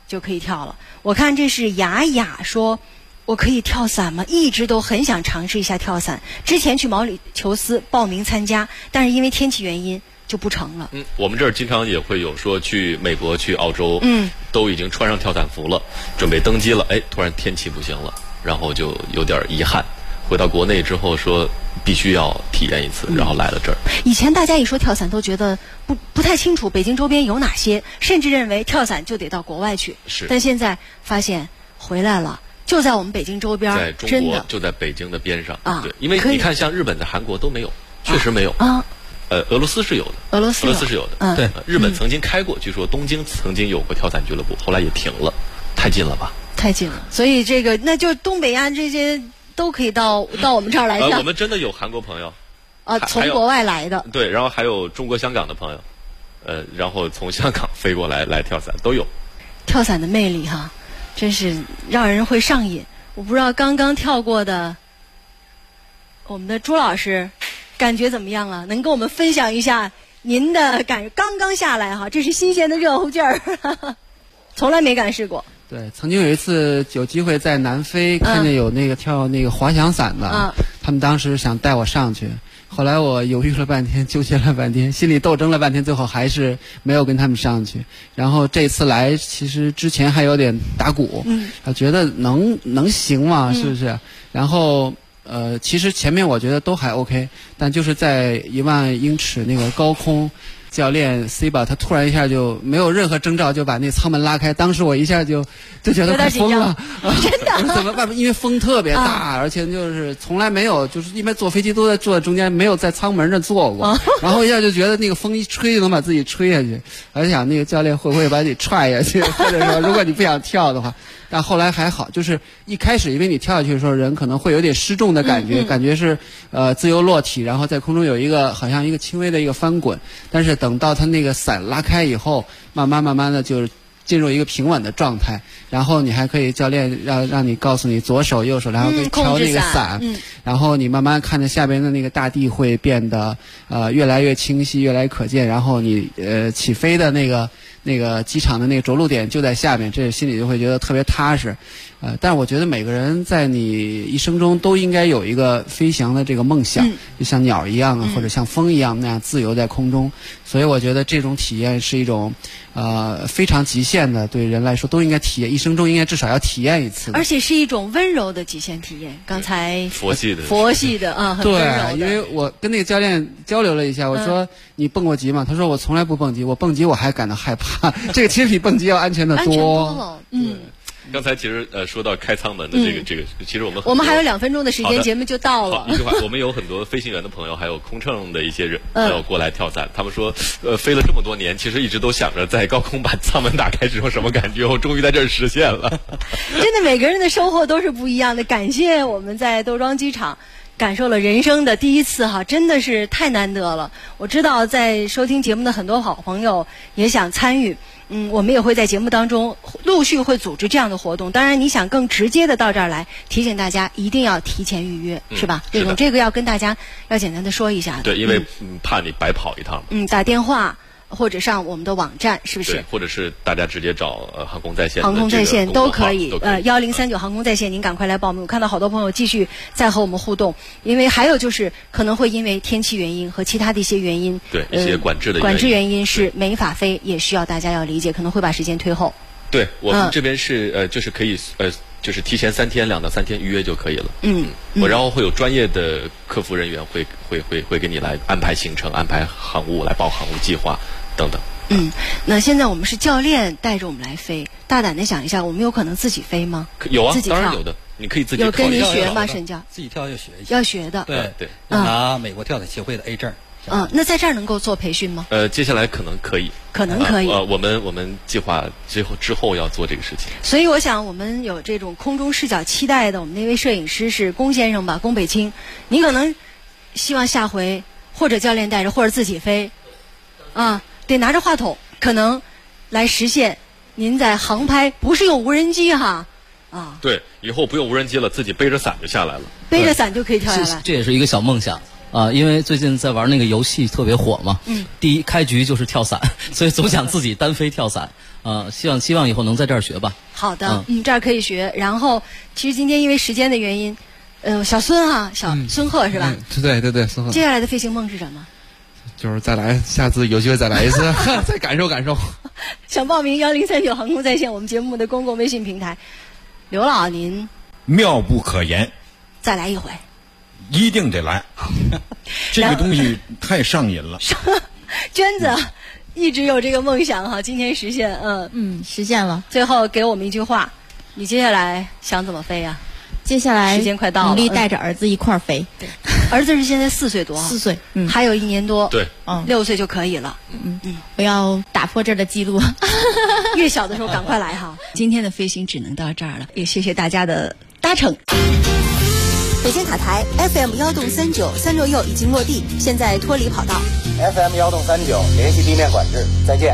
A: 就可以跳了。我看这是雅雅说，我可以跳伞吗？一直都很想尝试一下跳伞，之前去毛里求斯报名参加，但是因为天气原因就不成了。
G: 我们这儿经常也会有说去美国、去澳洲，都已经穿上跳伞服了，准备登机了，突然天气不行了，然后就有点遗憾。回到国内之后说必须要体验一次，然后来了这儿。
A: 以前大家一说跳伞都觉得不太清楚北京周边有哪些，甚至认为跳伞就得到国外去。
G: 是，
A: 但现在发现回来了，就在我们北京周边，
G: 在中国就在北京的边上
A: 啊。
G: 对，因为你看像日本、韩国都没有，确实没有
A: 啊。
G: 俄罗斯是有的，
A: 俄罗斯
G: 是有的。对，日本曾经开过，据说东京曾经有过跳伞俱乐部，后来也停了，太近了吧？
A: 太近了，所以这个那就东北亚这些都可以到我们这儿来跳。
G: 我们真的有韩国朋友
A: 从国外来的。
G: 对，然后还有中国香港的朋友，然后从香港飞过来跳伞都有。
A: 跳伞的魅力哈，真是让人会上瘾。我不知道刚刚跳过的我们的朱老师感觉怎么样了？能跟我们分享一下您的感觉？刚刚下来哈，这是新鲜的热乎劲儿，从来没敢试过。
I: 对，曾经有一次有机会在南非看见有那个跳那个滑翔伞的，他们当时想带我上去，后来我犹豫了半天，纠结了半天，心里斗争了半天，最后还是没有跟他们上去。然后这次来，其实之前还有点打鼓，觉得能行吗？是不是？然后其实前面我觉得都还 OK， 但就是在1万英尺那个高空。教练 C 吧，他突然一下就没有任何征兆就把那舱门拉开，当时我一下就觉得快疯了，
A: 真的。
I: 怎么办？因为风特别大，而且就是从来没有，就是一般坐飞机都在坐中间，没有在舱门那坐过。然后一下就觉得那个风一吹就能把自己吹下去，而且想那个教练会不会把你踹下去，或者说如果你不想跳的话。但后来还好，就是一开始因为你跳下去的时候，人可能会有点失重的感觉，感觉是自由落体，然后在空中有一个好像一个轻微的一个翻滚，但是等到他那个伞拉开以后，慢慢的就是进入一个平稳的状态，然后你还可以教练让你告诉你左手右手，然后可以调那个伞，然后你慢慢看着下边的那个大地会变得越来越清晰，越来越可见，然后你起飞的那个机场的那个着陆点就在下面，这心里就会觉得特别踏实。但是我觉得每个人在你一生中都应该有一个飞翔的这个梦想，就像鸟一样或者像风一样那样自由在空中。所以我觉得这种体验是一种非常极限的，对人来说都应该体验，一生中应该至少要体验一次。
A: 而且是一种温柔的极限体验。刚才
G: 佛系
A: 的很温柔的。
I: 对，因为我跟那个教练交流了一下，我说你蹦过极吗？他说我从来不蹦极，我蹦极我还感到害怕。这个其实比蹦极要安全的多。
A: 安全多了，
G: 刚才其实说到开舱门的这个，其实
A: 我们还有2分钟的时间，节目就到了。
G: 一句话，我们有很多飞行员的朋友，还有空乘的一些人朋友过来跳伞，他们说，飞了这么多年，其实一直都想着在高空把舱门打开是种什么感觉，我终于在这儿实现了。
A: 真的，每个人的收获都是不一样的。感谢我们在窦庄机场感受了人生的第一次哈，真的是太难得了。我知道在收听节目的很多好朋友也想参与。我们也会在节目当中陆续会组织这样的活动。当然，你想更直接的到这儿来，提醒大家一定要提前预约，是吧？这个要跟大家要简单的说一下的。
G: 对，因为怕你白跑一趟。
A: 打电话或者上我们的网站，是不是？
G: 对，或者是大家直接找航空在线。
A: 航空在线都可以，1039航空在线，您赶快来报名。我看到好多朋友继续在和我们互动，因为还有就是可能会因为天气原因和其他的一些原因，
G: 对一些管制
A: 原因是没法飞，也需要大家要理解，可能会把时间推后。
G: 对我们这边是就是可以就是提前3天2到3天预约就可以了。然后会有专业的客服人员会给你来安排行程、安排航务、来报航务计划等等。
A: 那现在我们是教练带着我们来飞，大胆的想一下，我们有可能自己飞吗？
G: 有啊，
A: 自己跳
G: 当然有的，你可以自己
A: 有跟您学吗？沈教
C: 自己跳要学一下，
A: 要学的。
C: 对，拿美国跳伞协会的 A 证。
A: 那在这儿能够做培训吗？
G: 接下来可能可以。我们计划之后要做这个事情。
A: 所以我想，我们有这种空中视角期待的，我们那位摄影师是龚先生吧，龚北清。你可能希望下回或者教练带着，或者自己飞，得拿着话筒，可能来实现您在航拍，不是用无人机哈。
G: 对，以后不用无人机了，自己背着伞就下来了。
A: 背着伞就可以跳下来。
K: 这也是一个小梦想。因为最近在玩那个游戏特别火嘛，第一开局就是跳伞，所以总想自己单飞跳伞。 希望以后能在这儿学吧。
A: 好的，这儿可以学。然后，其实今天因为时间的原因，小孙孙鹤是吧？
L: 对，孙鹤。
A: 接下来的飞行梦是什么？
L: 就是再来，下次有机会再来一次，再感受感受。
A: 想报名1039航空在线我们节目的公共微信平台。刘老您
D: 妙不可言，
A: 再来一回，
D: 一定得来。这个东西太上瘾了。
A: 娟子一直有这个梦想哈，今天实现，
W: 实现了。
A: 最后给我们一句话，你接下来想怎么飞呀？
W: 接下来
A: 时间快到了，
W: 努力带着儿子一块儿飞。
A: 对，儿子是现在4岁多
W: ，4岁，
A: 还有1年多，
G: 对
A: ，6岁就可以了。
W: 我要打破这儿的记录，
A: 越小的时候赶快来哈。今天的飞行只能到这儿了，也谢谢大家的搭乘。
T: 北京塔台 FM 1动3936已经落地，现在脱离跑道。
U: FM 1动39联系地面管制，再见。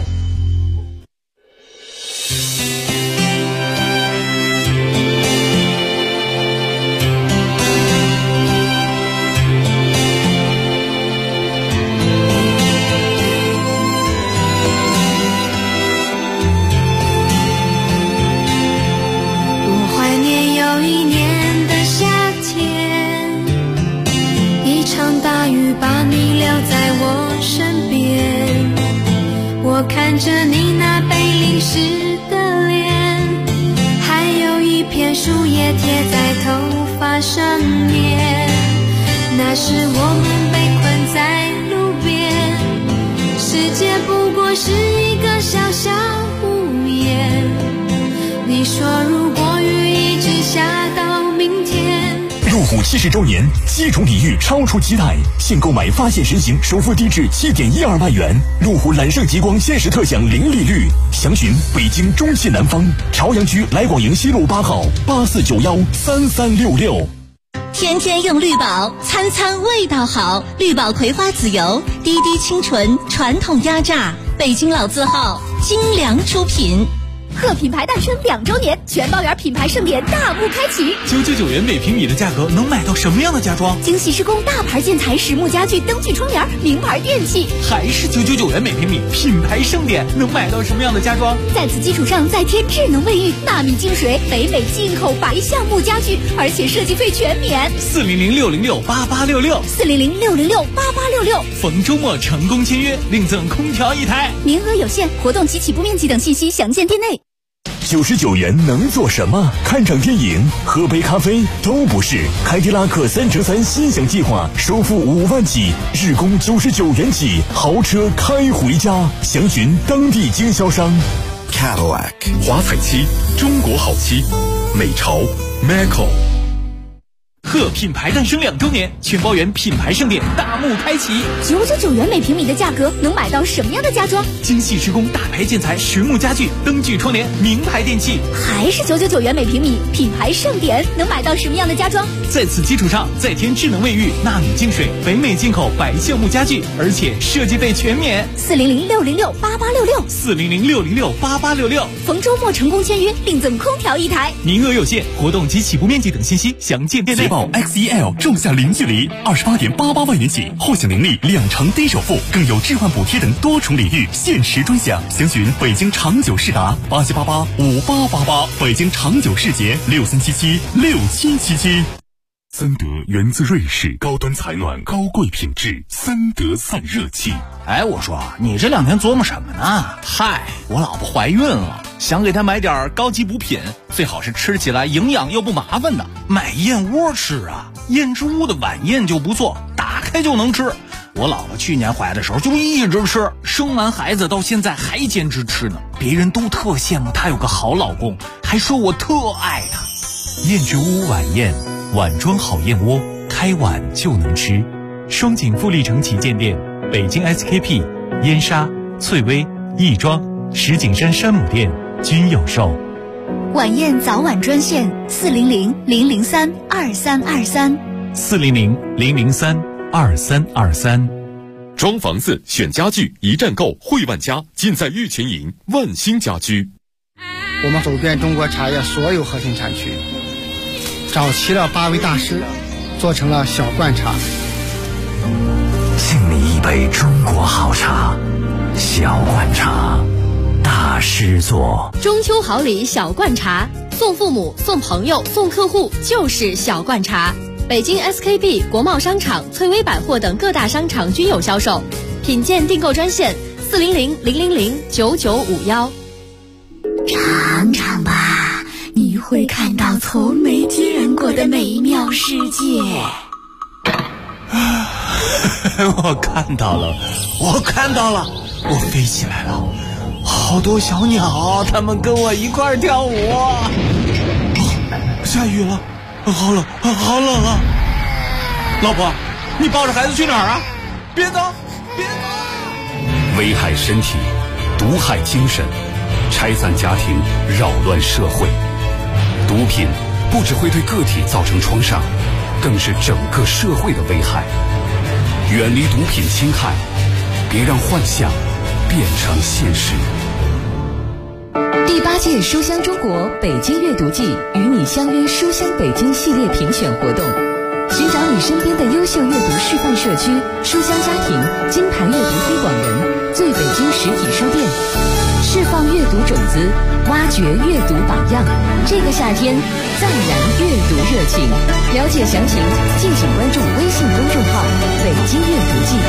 V: 我怀念有一年的夏天，一场大雨把你留在我身边，我看着你那被淋湿的脸，还有一片树叶贴在头发上面，那时我们被困在路边，世界不过是一个小小屋檐，你说如果雨一直下到明天。
E: 路虎70周年，7重礼遇超出期待，现购买发现神行首付低至7.12万元，路虎揽胜极光限时特享零利率。详询北京中线南方朝阳区来广营西路8号84913366。
F: 天天用绿宝，餐餐味道好。绿宝葵花籽油，滴滴清纯，传统压榨，北京老字号，精良出品。 贺品牌诞生2周年，全包园品牌盛典大幕开启。
J: 999元每平米的价格能买到什么样的家装？
F: 精细施工大牌建材、实木家具、灯具窗帘、名牌电器。
J: 还是999元每平米，品牌盛典能买到什么样的家装？
F: 在此基础上再添智能卫浴、纳米净水、北美进口白橡木家具，而且设计费全免。
J: 400-606-8866，400-606-8866。逢周末成功签约，另赠空调1台，
F: 名额有限，活动及起步面积等信息详见店内。
E: 99元能做什么？看场电影、喝杯咖啡都不是。凯迪拉克3乘3心想计划，首付5万起，日供99元起，豪车开回家。详询当地经销商。
P: Cadillac 华彩漆，中国好漆，美潮 Macco。
J: 贺品牌诞生2周年，全包园品牌盛典大幕开启。
F: 999元每平米的价格能买到什么样的家装？
J: 精细施工大牌建材、实木家具、灯具窗帘、名牌电器。
F: 还是999元每平米，品牌盛典能买到什么样的家装？
J: 在此基础上再添智能卫浴、纳米净水、北美进口白橡木家具，而且设计费全免。
F: 400-606-8866，400-606-8866。逢周末成功签约，另赠空调1台，
J: 名额有限，活动及起步面积等信息详见店内。
E: 捷豹 XEL 仲夏零距离28.88万元起，获享能力2成低首付，更有置换补贴等多重礼遇，限时专享。详询北京长久世达87885888，北京长久世捷63776777。
P: 森德源自瑞士，高端采暖，高贵品质，森德散热器。
X: 哎，我说你这2天琢磨什么呢？嗨，我老婆怀孕了，想给她买点高级补品，最好是吃起来营养又不麻烦的。买燕窝吃啊，燕之屋的晚宴就不错，打开就能吃。我老婆去年怀的时候就一直吃，生完孩子到现在还坚持吃呢。别人都特羡慕她有个好老公，还说我特爱她。
J: 燕之屋晚宴，碗装好燕窝，开碗就能吃。双井富力城旗舰店，北京 SKP、燕莎、翠微、亦庄、石景山山姆店均有售。
F: 晚宴早晚专线400-003-2323。
J: 400-003-2323。
P: 装房子选家具，一站购汇万家，尽在玉泉营万兴家居。
O: 我们走遍中国茶叶所有核心产区，找齐了8位大师，做成了小罐茶。
Y: 敬你一杯中国好茶，小罐茶，大师。 诗作。
B: 中秋好礼小罐茶，送父母、送朋友、送客户就是小罐茶。北京 SKP、国贸商场、翠微百货等各大商场均有销售。品鉴订购专线400-000-9951。
V: 尝尝吧，你会看到从没见过的美妙世界。
X: 我看到了，我飞起来了，好多小鸟，它们跟我一块儿跳舞。下雨了，好冷啊！老婆，你抱着孩子去哪儿啊？别走！
E: 危害身体，毒害精神，拆散家庭，扰乱社会。毒品不只会对个体造成创伤，更是整个社会的危害。远离毒品侵害，别让幻想变成现实。
H: 第8届书香中国北京阅读季与你相约书香北京系列评选活动，寻找你身边的优秀阅读示范社区、书香家庭、金牌阅读推广人、最北京实体书店，释放阅读种子，挖掘阅读榜样。这个夏天再燃阅读热情。了解详情，敬请关注微信公众号“北京阅读季”。